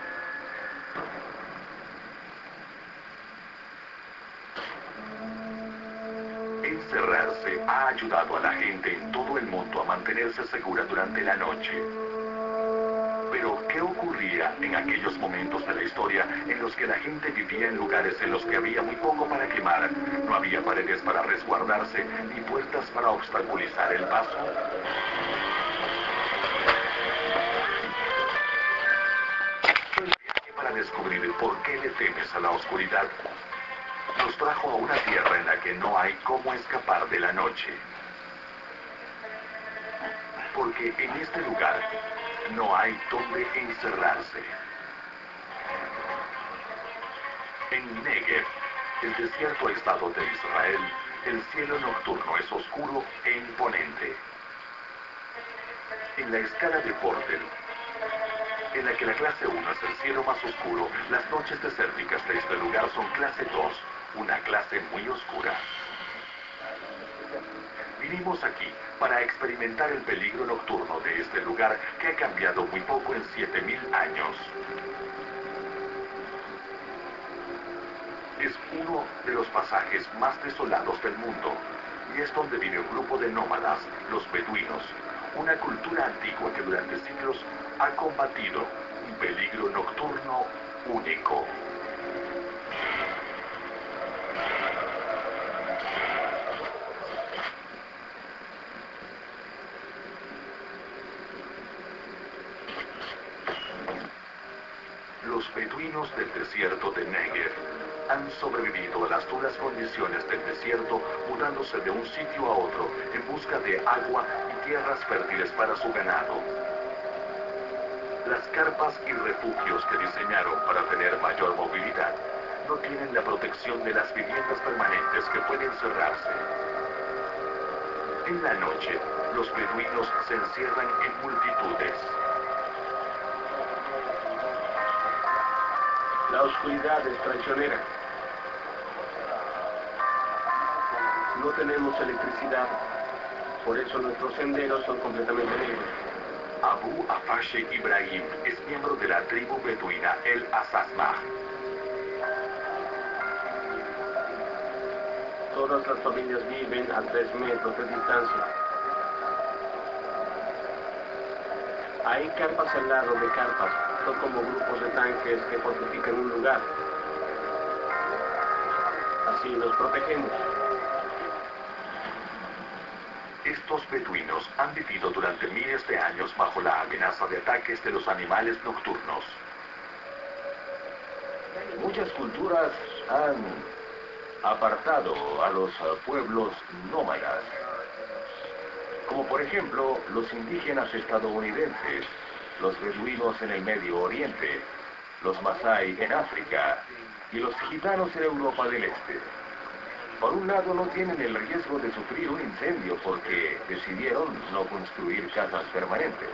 Encerrarse clase ha ayudado a la gente en todo el mundo a mantenerse segura durante la noche. Pero, ¿qué ocurría en aquellos momentos de la historia en los que la gente vivía en lugares en los que había muy poco para quemar? No había paredes para resguardarse ni puertas para obstaculizar el paso. Para descubrir por qué le temes a la oscuridad, nos trajo a una tierra en la que no hay cómo escapar de la noche. Porque en este lugar no hay dónde encerrarse. En Negev, el desierto estado de Israel, el cielo nocturno es oscuro e imponente. En la escala de Porter, en la que la clase uno es el cielo más oscuro, las noches desérticas de este lugar son clase dos, una clase muy oscura. Vinimos aquí para experimentar el peligro nocturno de este lugar que ha cambiado muy poco en siete mil años. Es uno de los pasajes más desolados del mundo y es donde vive un grupo de nómadas, los beduinos, una cultura antigua que durante siglos ha combatido un peligro nocturno único. Los beduinos del desierto de Negev han sobrevivido a las duras condiciones del desierto, mudándose de un sitio a otro en busca de agua y tierras fértiles para su ganado. Las carpas y refugios que diseñaron para tener mayor movilidad no tienen la protección de las viviendas permanentes que pueden cerrarse. En la noche, los beduinos se encierran en multitudes. La oscuridad es traicionera. No tenemos electricidad, por eso nuestros senderos son completamente negros. Abu Afashe Ibrahim es miembro de la tribu beduina El Asasmah. Todas las familias viven a tres metros de distancia. Hay carpas al lado de carpas, son como grupos de tanques que fortifican un lugar. Así nos protegemos. Estos beduinos han vivido durante miles de años bajo la amenaza de ataques de los animales nocturnos. Muchas culturas han apartado a los pueblos nómadas, como por ejemplo los indígenas estadounidenses, los beduinos en el Medio Oriente, los masái en África y los gitanos en Europa del Este. Por un lado, no tienen el riesgo de sufrir un incendio porque decidieron no construir casas permanentes.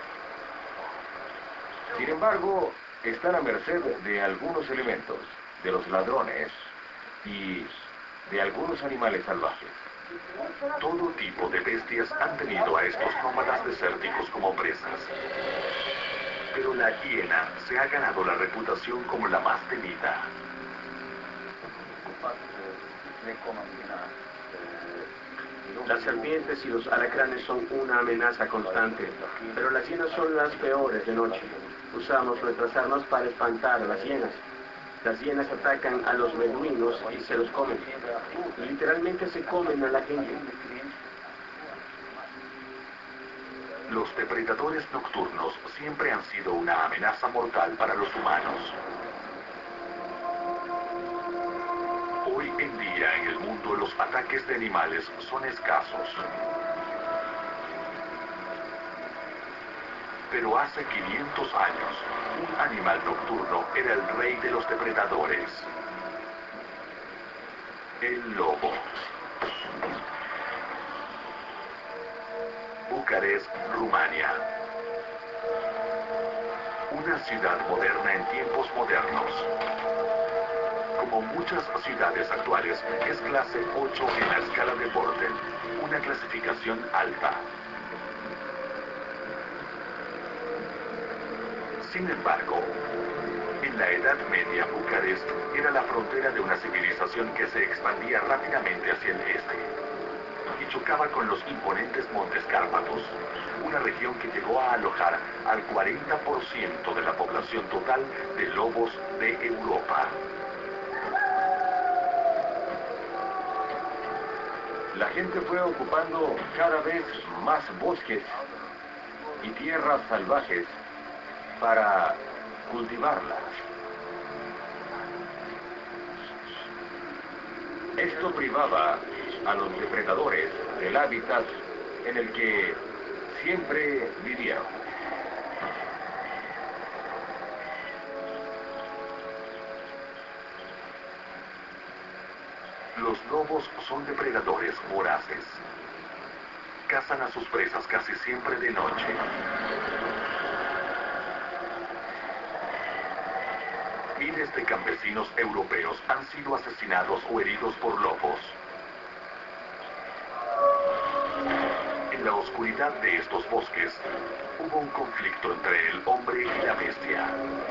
Sin embargo, están a merced de algunos elementos, de los ladrones y de algunos animales salvajes. Todo tipo de bestias han tenido a estos nómadas desérticos como presas. Pero la hiena se ha ganado la reputación como la más temida. Las serpientes y los alacranes son una amenaza constante, pero las hienas son las peores de noche. Usamos nuestras armas para espantar a las hienas. Las hienas atacan a los beduinos y se los comen. Literalmente se comen a la gente. Los depredadores nocturnos siempre han sido una amenaza mortal para los humanos. Hoy en día en el mundo los ataques de animales son escasos. Pero hace quinientos años, un animal nocturno era el rey de los depredadores. El lobo. Bucarest, Rumania. Una ciudad moderna en tiempos modernos. Como muchas ciudades actuales, es clase ocho en la escala de Borten, una clasificación alta. Sin embargo, en la Edad Media, Bucarest era la frontera de una civilización que se expandía rápidamente hacia el este. y chocaba con los imponentes Montes Cárpatos, una región que llegó a alojar al cuarenta por ciento de la población total de lobos de Europa. La gente fue ocupando cada vez más bosques y tierras salvajes para cultivarlas. Esto privaba a los depredadores del hábitat en el que siempre vivieron. Los lobos son depredadores voraces. Cazan a sus presas casi siempre de noche. Miles de campesinos europeos han sido asesinados o heridos por lobos. En la oscuridad de estos bosques, hubo un conflicto entre el hombre y la bestia.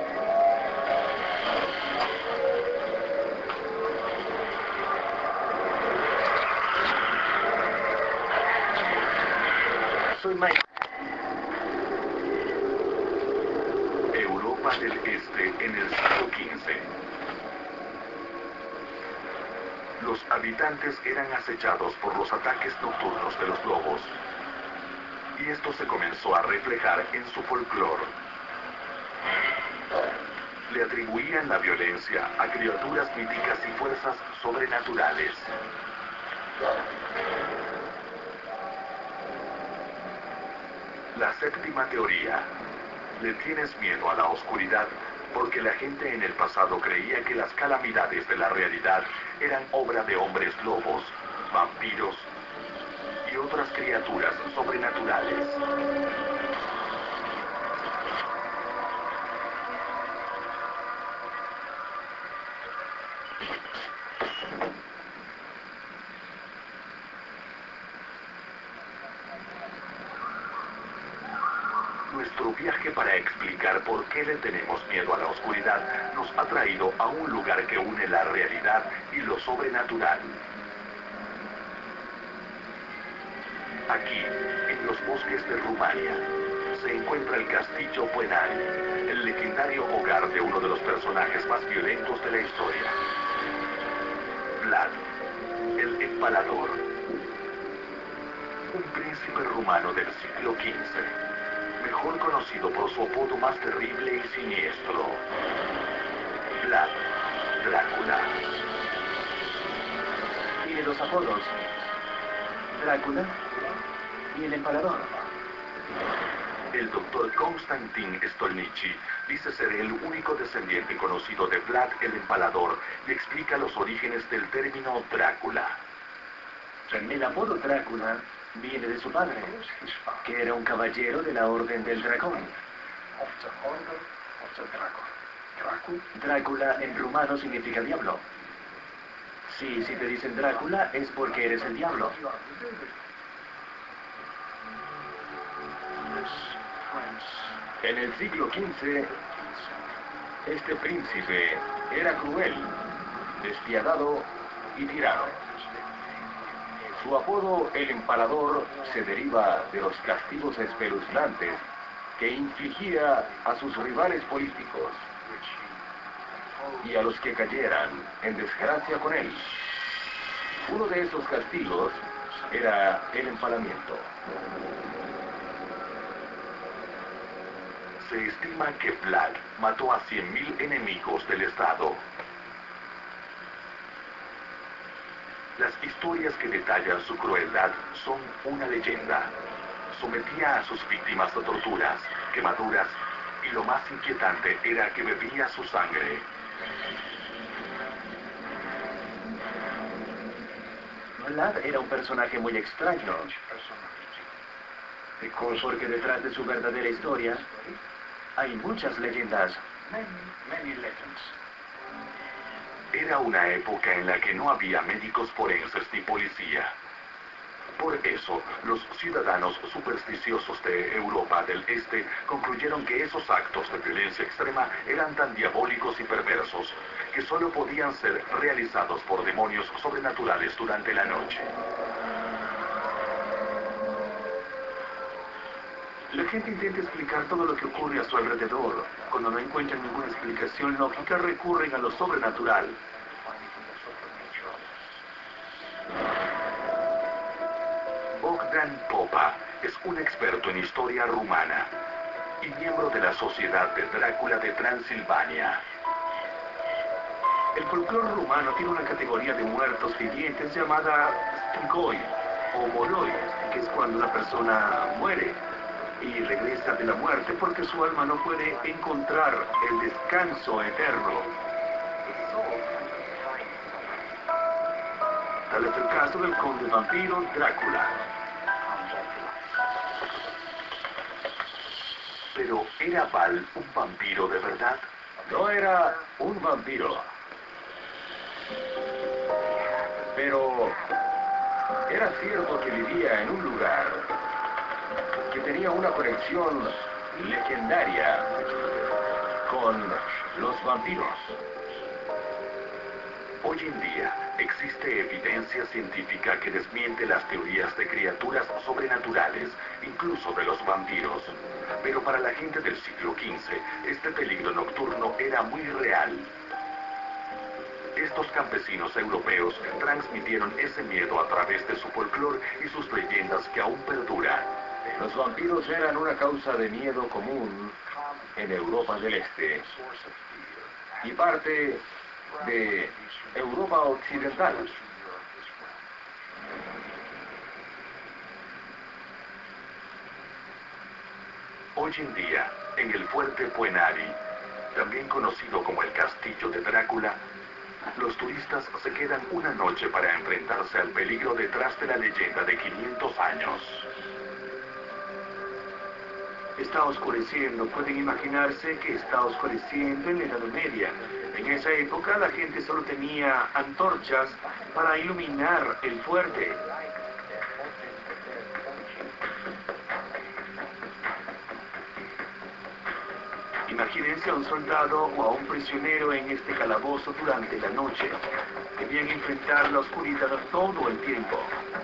Soy Mike. Europa del Este en el siglo quince. Los habitantes eran acechados por los ataques nocturnos de los lobos. Y esto se comenzó a reflejar en su folclore. Le atribuían la violencia a criaturas míticas y fuerzas sobrenaturales. La séptima teoría. Le tienes miedo a la oscuridad porque la gente en el pasado creía que las calamidades de la realidad eran obra de hombres lobos, vampiros y otras criaturas sobrenaturales. Nuestro viaje para explicar por qué le tenemos miedo a la oscuridad nos ha traído a un lugar que une la realidad y lo sobrenatural. Aquí, en los bosques de Rumania, se encuentra el Castillo Puenal, el legendario hogar de uno de los personajes más violentos de la historia. Vlad, el Empalador, un príncipe rumano del siglo quince, mejor conocido por su apodo más terrible y siniestro, Vlad Drácula. Y de los apodos, Drácula y el Empalador. El doctor Konstantin Stolniczy dice ser el único descendiente conocido de Vlad el Empalador y explica los orígenes del término Drácula. El apodo Drácula viene de su padre, que era un caballero de la Orden del Dragón. Drácula en rumano significa diablo. Sí, si te dicen Drácula es porque eres el diablo. En el siglo quince, este príncipe era cruel, despiadado y tirano. Su apodo, el Empalador, se deriva de los castigos espeluznantes que infligía a sus rivales políticos y a los que cayeran en desgracia con él. Uno de esos castigos era el empalamiento. Se estima que Vlad mató a cien mil enemigos del Estado. Las historias que detallan su crueldad son una leyenda. Sometía a sus víctimas a torturas, quemaduras, y lo más inquietante era que bebía su sangre. Vlad era un personaje muy extraño, porque detrás de su verdadera historia hay muchas leyendas. Era una época en la que no había médicos forenses ni policía. Por eso, los ciudadanos supersticiosos de Europa del Este concluyeron que esos actos de violencia extrema eran tan diabólicos y perversos que solo podían ser realizados por demonios sobrenaturales durante la noche. La gente intenta explicar todo lo que ocurre a su alrededor. Cuando no encuentran ninguna explicación lógica, recurren a lo sobrenatural. Bogdan Popa es un experto en historia rumana y miembro de la Sociedad de Drácula de Transilvania. El folclore rumano tiene una categoría de muertos vivientes llamada strigoi o moloi, que es cuando una persona muere y regresa de la muerte porque su alma no puede encontrar el descanso eterno. Tal es el caso del conde vampiro Drácula. Pero ¿era Val un vampiro de verdad? No era un vampiro. Pero era cierto que vivía en un lugar que tenía una conexión legendaria con los vampiros. Hoy en día existe evidencia científica que desmiente las teorías de criaturas sobrenaturales, incluso de los vampiros. Pero para la gente del siglo quince, este peligro nocturno era muy real. Estos campesinos europeos transmitieron ese miedo a través de su folclore y sus leyendas que aún perduran. Los vampiros eran una causa de miedo común en Europa del Este y parte de Europa Occidental. Hoy en día, en el fuerte Puenari, también conocido como el Castillo de Drácula, los turistas se quedan una noche para enfrentarse al peligro detrás de la leyenda de quinientos años. Está oscureciendo. Pueden imaginarse que está oscureciendo en la Edad Media. En esa época la gente solo tenía antorchas para iluminar el fuerte. Imagínense a un soldado o a un prisionero en este calabozo durante la noche. Debían enfrentar la oscuridad todo el tiempo.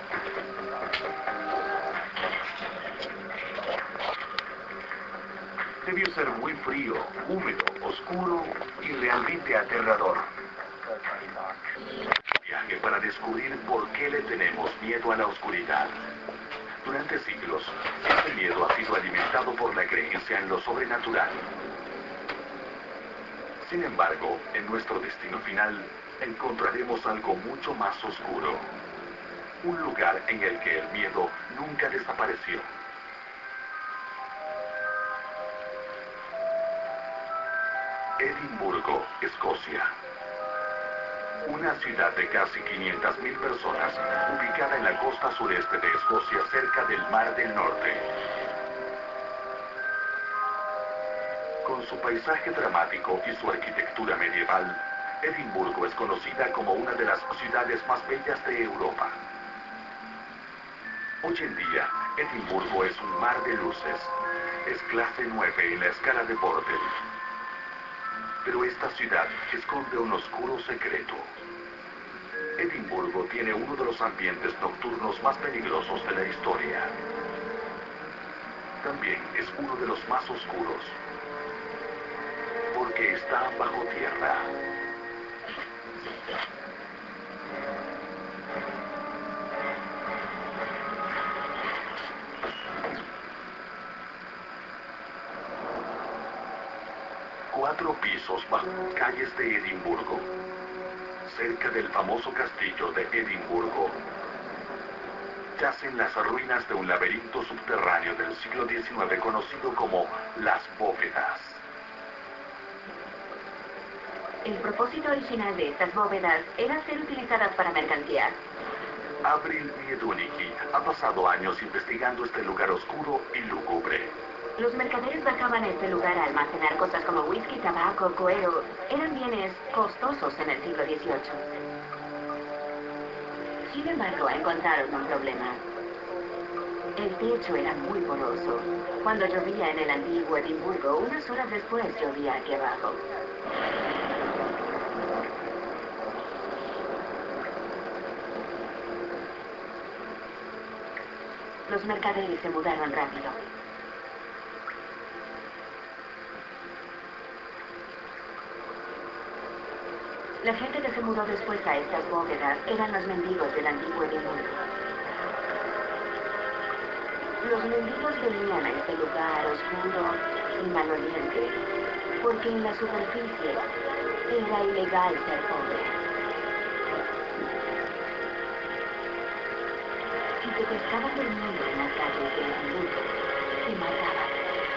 Debió ser muy frío, húmedo, oscuro y realmente aterrador. Viaje para descubrir por qué le tenemos miedo a la oscuridad. Durante siglos, este miedo ha sido alimentado por la creencia en lo sobrenatural. Sin embargo, en nuestro destino final, encontraremos algo mucho más oscuro. Un lugar en el que el miedo nunca desapareció. Edimburgo, Escocia. Una ciudad de casi quinientas mil personas, ubicada en la costa sureste de Escocia, cerca del Mar del Norte. Con su paisaje dramático y su arquitectura medieval, Edimburgo es conocida como una de las ciudades más bellas de Europa. Hoy en día, Edimburgo es un mar de luces. Es clase nueve en la escala de Bortel. Pero esta ciudad esconde un oscuro secreto. Edimburgo tiene uno de los ambientes nocturnos más peligrosos de la historia. También es uno de los más oscuros, porque está bajo tierra. Cuatro pisos bajo calles de Edimburgo, cerca del famoso castillo de Edimburgo, yacen las ruinas de un laberinto subterráneo del siglo diecinueve conocido como las bóvedas. El propósito original de estas bóvedas era ser utilizadas para mercancías. Avril Mieduniki ha pasado años investigando este lugar oscuro y lúgubre. Los mercaderes bajaban a este lugar a almacenar cosas como whisky, tabaco, cuero. Eran bienes costosos en el siglo dieciocho. Sin embargo, encontraron un problema. El techo era muy poroso. Cuando llovía en el antiguo Edimburgo, unas horas después llovía aquí abajo. Los mercaderes se mudaron rápido. La gente que se mudó después a estas bóvedas eran los mendigos del antiguo Edimburgo. Los mendigos venían a este lugar oscuro y maloliente, porque en la superficie era ilegal ser pobre. Si te pescaban durmiendo en las calles de Edimburgo, te mataban.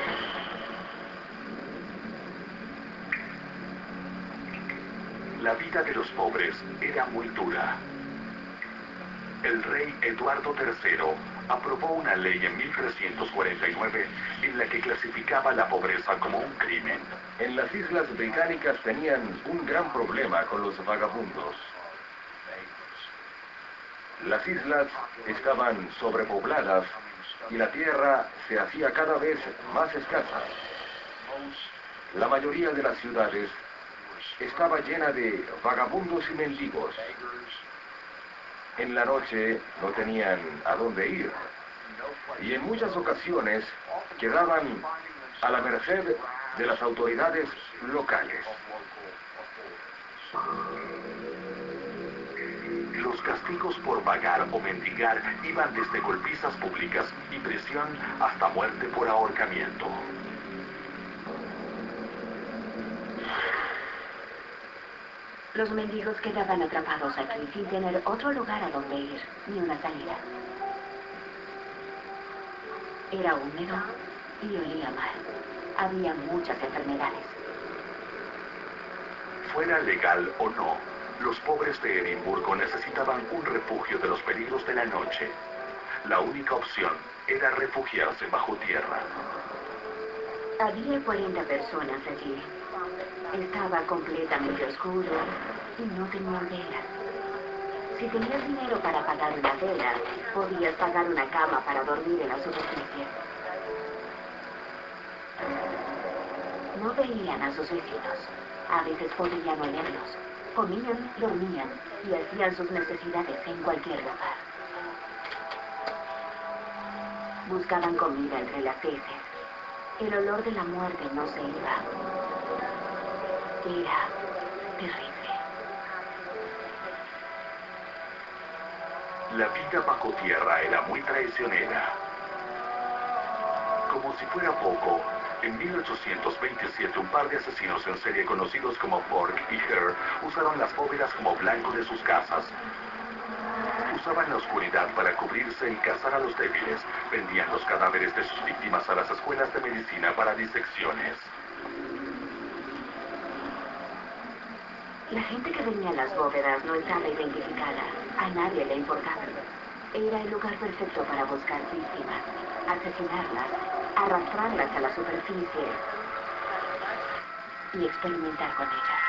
La vida de los pobres era muy dura. El rey Eduardo tercero aprobó una ley en mil trescientos cuarenta y nueve en la que clasificaba la pobreza como un crimen. En las islas británicas tenían un gran problema con los vagabundos. Las islas estaban sobrepobladas y la tierra se hacía cada vez más escasa. La mayoría de las ciudades estaba llena de vagabundos y mendigos. En la noche no tenían a dónde ir y en muchas ocasiones quedaban a la merced de las autoridades locales. Los castigos por vagar o mendigar iban desde golpizas públicas y prisión hasta muerte por ahorcamiento. Los mendigos quedaban atrapados aquí sin tener otro lugar a donde ir, ni una salida. Era húmedo y olía mal. Había muchas enfermedades. Fuera legal o no, los pobres de Edimburgo necesitaban un refugio de los peligros de la noche. La única opción era refugiarse bajo tierra. Había cuarenta personas allí. Estaba completamente oscuro y no tenían velas. Si tenías dinero para pagar una vela, podías pagar una cama para dormir en la superficie. No veían a sus vecinos. A veces podían olerlos. Comían, dormían y hacían sus necesidades en cualquier lugar. Buscaban comida entre las heces. El olor de la muerte no se iba. Era terrible. La vida bajo tierra era muy traicionera. Como si fuera poco, en mil ochocientos veintisiete un par de asesinos en serie conocidos como Borg y Hare usaron las bóvedas como blanco de sus casas. Usaban la oscuridad para cubrirse y cazar a los débiles. Vendían los cadáveres de sus víctimas a las escuelas de medicina para disecciones. La gente que venía a las bóvedas no estaba identificada. A nadie le importaba. Era el lugar perfecto para buscar víctimas, asesinarlas, arrastrarlas a la superficie y experimentar con ellas.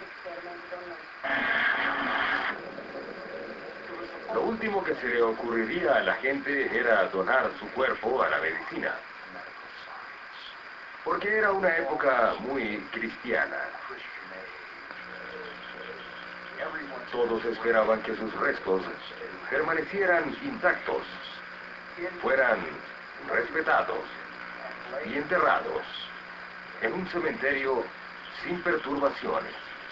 Lo último que se le ocurriría a la gente era donar su cuerpo a la medicina. Porque era una época muy cristiana. Todos esperaban que sus restos permanecieran intactos, fueran respetados y enterrados en un cementerio sin perturbaciones.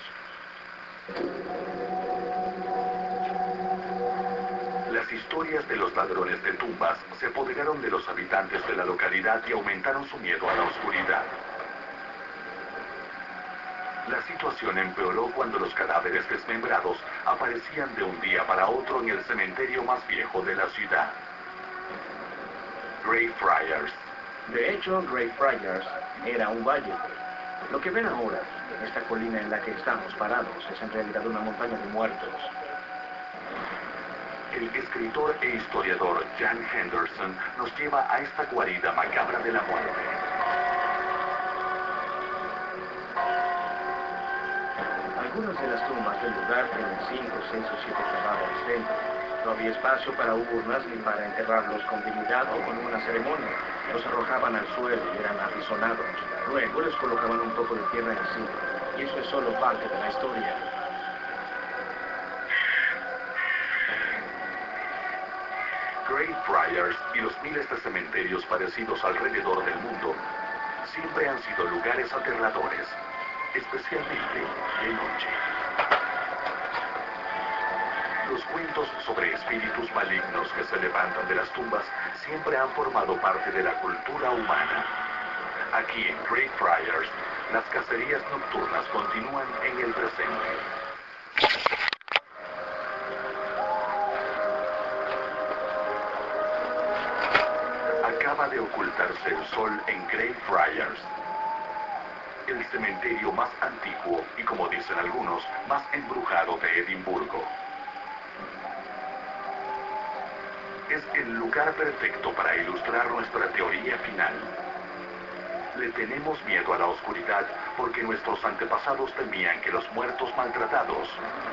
Las historias de los ladrones de tumbas se apoderaron de los habitantes de la localidad y aumentaron su miedo a la oscuridad. La situación empeoró cuando los cadáveres desmembrados aparecían de un día para otro en el cementerio más viejo de la ciudad, Greyfriars. De hecho, Greyfriars era un valle. Lo que ven ahora, esta colina en la que estamos parados, es en realidad una montaña de muertos. El escritor e historiador Jan Henderson nos lleva a esta guarida macabra de la muerte. Algunas de las tumbas del lugar tienen cinco, seis o siete cadáveres dentro. No había espacio para urnas ni para enterrarlos con dignidad o con una ceremonia. Los arrojaban al suelo y eran apisonados. Luego les colocaban un poco de tierra encima. Y eso es solo parte de la historia. Greyfriars y los miles de cementerios parecidos alrededor del mundo siempre han sido lugares aterradores, especialmente de noche. Los cuentos sobre espíritus malignos que se levantan de las tumbas siempre han formado parte de la cultura humana. Aquí en Greyfriars, las cacerías nocturnas continúan en el presente. Acaba de ocultarse el sol en Greyfriars, el cementerio más antiguo y, como dicen algunos, más embrujado de Edimburgo. Es el lugar perfecto para ilustrar nuestra teoría final. Le tenemos miedo a la oscuridad porque nuestros antepasados temían que los muertos maltratados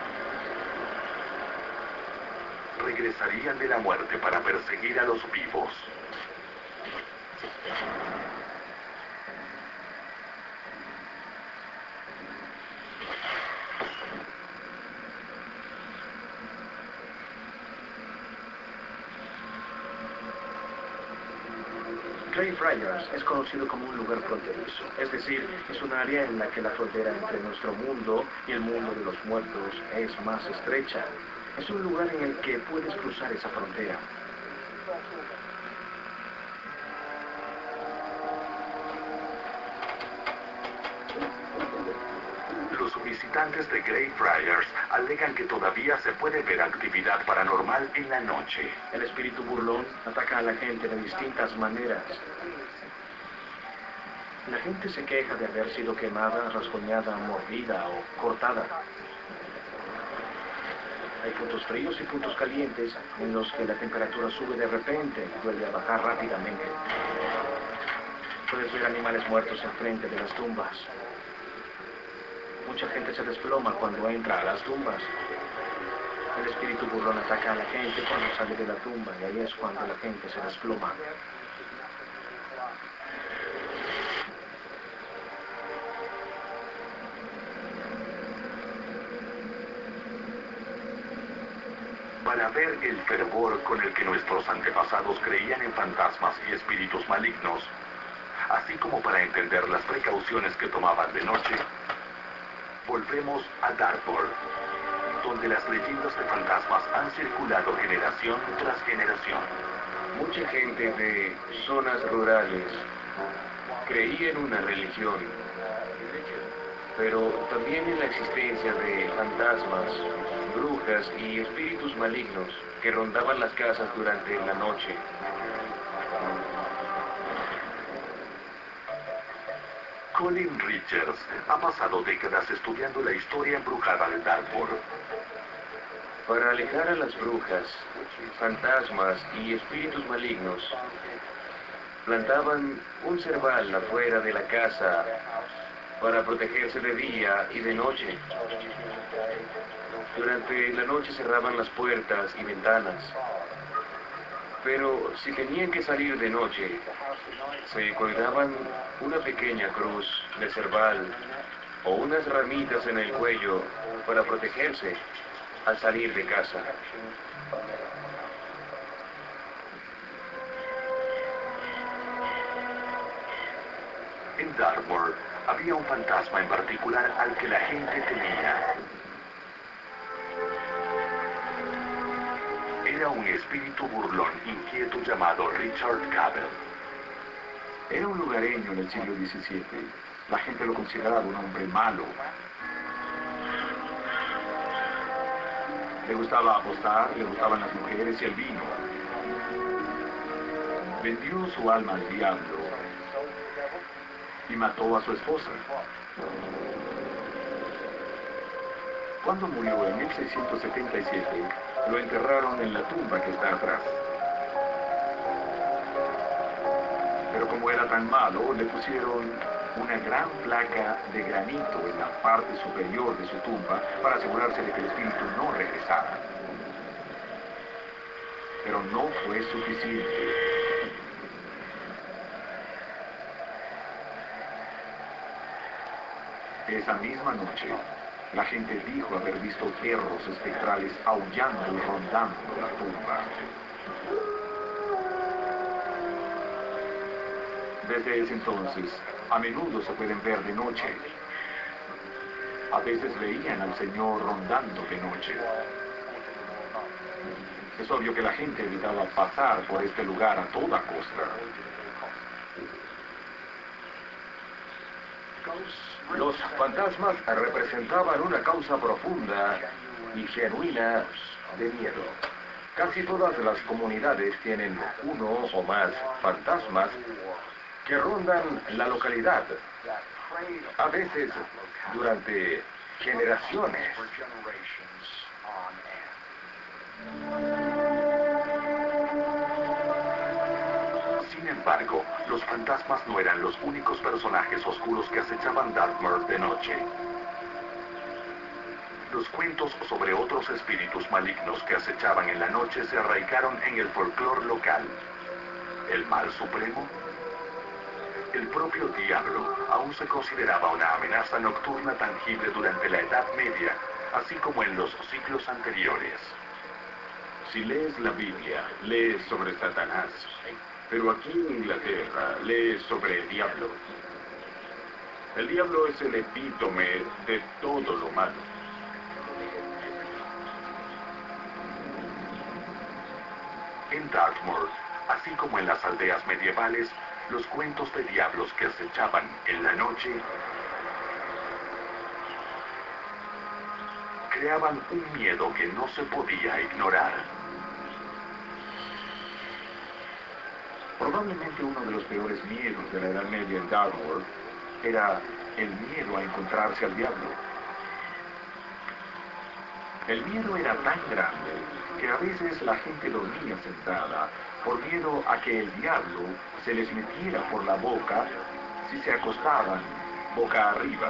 regresarían de la muerte para perseguir a los vivos. Greyfriars es conocido como un lugar fronterizo, es decir, es un área en la que la frontera entre nuestro mundo y el mundo de los muertos es más estrecha. Es un lugar en el que puedes cruzar esa frontera. Los visitantes de Greyfriars alegan que todavía se puede ver actividad paranormal en la noche. El espíritu burlón ataca a la gente de distintas maneras. La gente se queja de haber sido quemada, rasguñada, mordida o cortada. Hay puntos fríos y puntos calientes en los que la temperatura sube de repente y vuelve a bajar rápidamente. Puedes ver animales muertos enfrente de las tumbas. Mucha gente se desploma cuando entra a las tumbas. El espíritu burlón ataca a la gente cuando sale de la tumba y ahí es cuando la gente se desploma. Para ver el fervor con el que nuestros antepasados creían en fantasmas y espíritus malignos, así como para entender las precauciones que tomaban de noche, volvemos a Dartmoor, donde las leyendas de fantasmas han circulado generación tras generación. Mucha gente de zonas rurales creía en una religión, pero también en la existencia de fantasmas, brujas y espíritus malignos que rondaban las casas durante la noche. Colin Richards ha pasado décadas estudiando la historia embrujada de Dartmoor. Para alejar a las brujas, fantasmas y espíritus malignos, plantaban un cerval afuera de la casa para protegerse de día y de noche. Durante la noche cerraban las puertas y ventanas, pero si tenían que salir de noche, se colgaban una pequeña cruz de cerval o unas ramitas en el cuello para protegerse al salir de casa. En Dartmoor había un fantasma en particular al que la gente temía. Era un espíritu burlón inquieto llamado Richard Cabell. Era un lugareño en el siglo diecisiete. La gente lo consideraba un hombre malo. Le gustaba apostar, le gustaban las mujeres y el vino. Vendió su alma al diablo y mató a su esposa. Cuando murió en mil seiscientos setenta y siete, lo enterraron en la tumba que está atrás. Pero como era tan malo, le pusieron una gran placa de granito en la parte superior de su tumba para asegurarse de que el espíritu no regresara. Pero no fue suficiente. Esa misma noche, la gente dijo haber visto perros espectrales aullando y rondando la tumba. Desde ese entonces, a menudo se pueden ver de noche. A veces veían al Señor rondando de noche. Es obvio que la gente evitaba pasar por este lugar a toda costa. Los fantasmas representaban una causa profunda y genuina de miedo. Casi todas las comunidades tienen uno o más fantasmas que rondan la localidad, a veces durante generaciones. Sin embargo, los fantasmas no eran los únicos personajes oscuros que acechaban Dartmoor de noche. Los cuentos sobre otros espíritus malignos que acechaban en la noche se arraigaron en el folclore local. ¿El mal supremo? El propio diablo aún se consideraba una amenaza nocturna tangible durante la Edad Media, así como en los siglos anteriores. Si lees la Biblia, lees sobre Satanás. Pero aquí en Inglaterra, lees sobre el diablo. El diablo es el epítome de todo lo malo. En Dartmoor, así como en las aldeas medievales, los cuentos de diablos que acechaban en la noche creaban un miedo que no se podía ignorar. Probablemente uno de los peores miedos de la Edad Media en Dartmoor era el miedo a encontrarse al diablo. El miedo era tan grande que a veces la gente dormía sentada por miedo a que el diablo se les metiera por la boca si se acostaban boca arriba.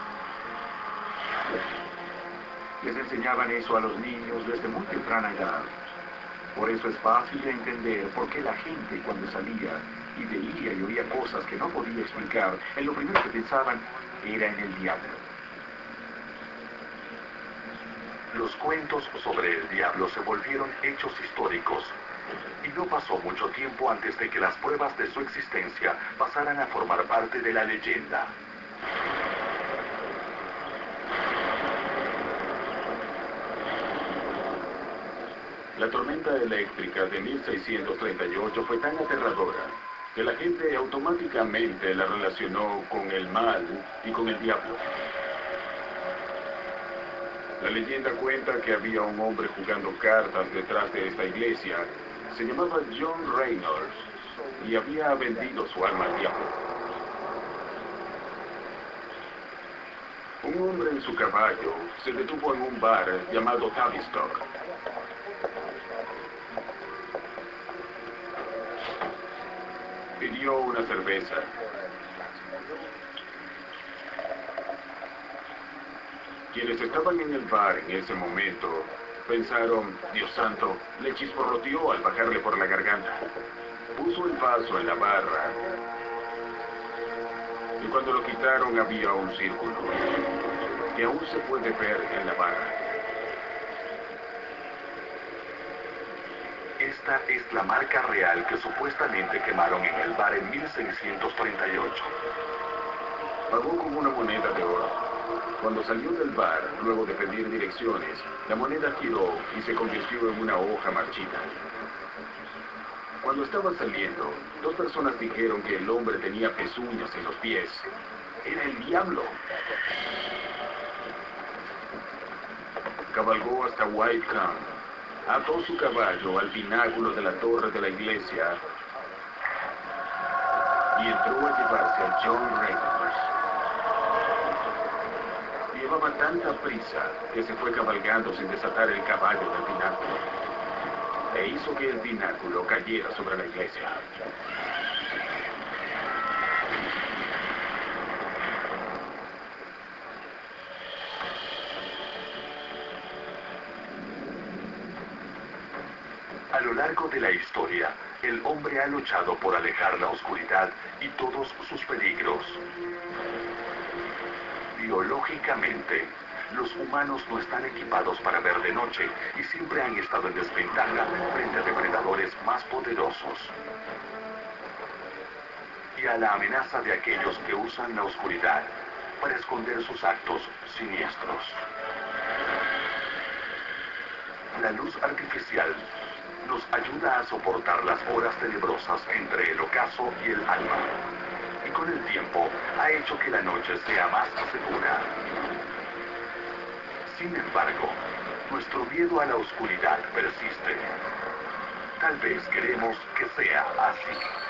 Les enseñaban eso a los niños desde muy temprana edad. Por eso es fácil de entender por qué la gente cuando salía y veía y oía cosas que no podía explicar, en lo primero que pensaban era en el diablo. Los cuentos sobre el diablo se volvieron hechos históricos, y no pasó mucho tiempo antes de que las pruebas de su existencia pasaran a formar parte de la leyenda. La tormenta eléctrica de mil seiscientos treinta y ocho fue tan aterradora que la gente automáticamente la relacionó con el mal y con el diablo. La leyenda cuenta que había un hombre jugando cartas detrás de esta iglesia. Se llamaba John Reynolds y había vendido su alma al diablo. Un hombre en su caballo se detuvo en un bar llamado Tavistock. Pidió una cerveza. Quienes estaban en el bar en ese momento pensaron, Dios santo, le chisporroteó al bajarle por la garganta. Puso el vaso en la barra y cuando lo quitaron había un círculo que aún se puede ver en la barra. Esta es la marca real que supuestamente quemaron en el bar en mil seiscientos treinta y ocho. Pagó con una moneda de oro. Cuando salió del bar, luego de pedir direcciones, la moneda giró y se convirtió en una hoja marchita. Cuando estaba saliendo, dos personas dijeron que el hombre tenía pezuñas en los pies. Era el diablo. Cabalgó hasta Whitecomb, ató su caballo al pináculo de la torre de la iglesia y entró a llevarse a John Reynolds. Llevaba tanta prisa que se fue cabalgando sin desatar el caballo del pináculo e hizo que el pináculo cayera sobre la iglesia. A lo largo de la historia, el hombre ha luchado por alejar la oscuridad y todos sus peligros. Biológicamente, los humanos no están equipados para ver de noche y siempre han estado en desventaja frente a depredadores más poderosos. Y a la amenaza de aquellos que usan la oscuridad para esconder sus actos siniestros. La luz artificial nos ayuda a soportar las horas tenebrosas entre el ocaso y el alba. Y con el tiempo ha hecho que la noche sea más segura. Sin embargo, nuestro miedo a la oscuridad persiste. Tal vez queremos que sea así.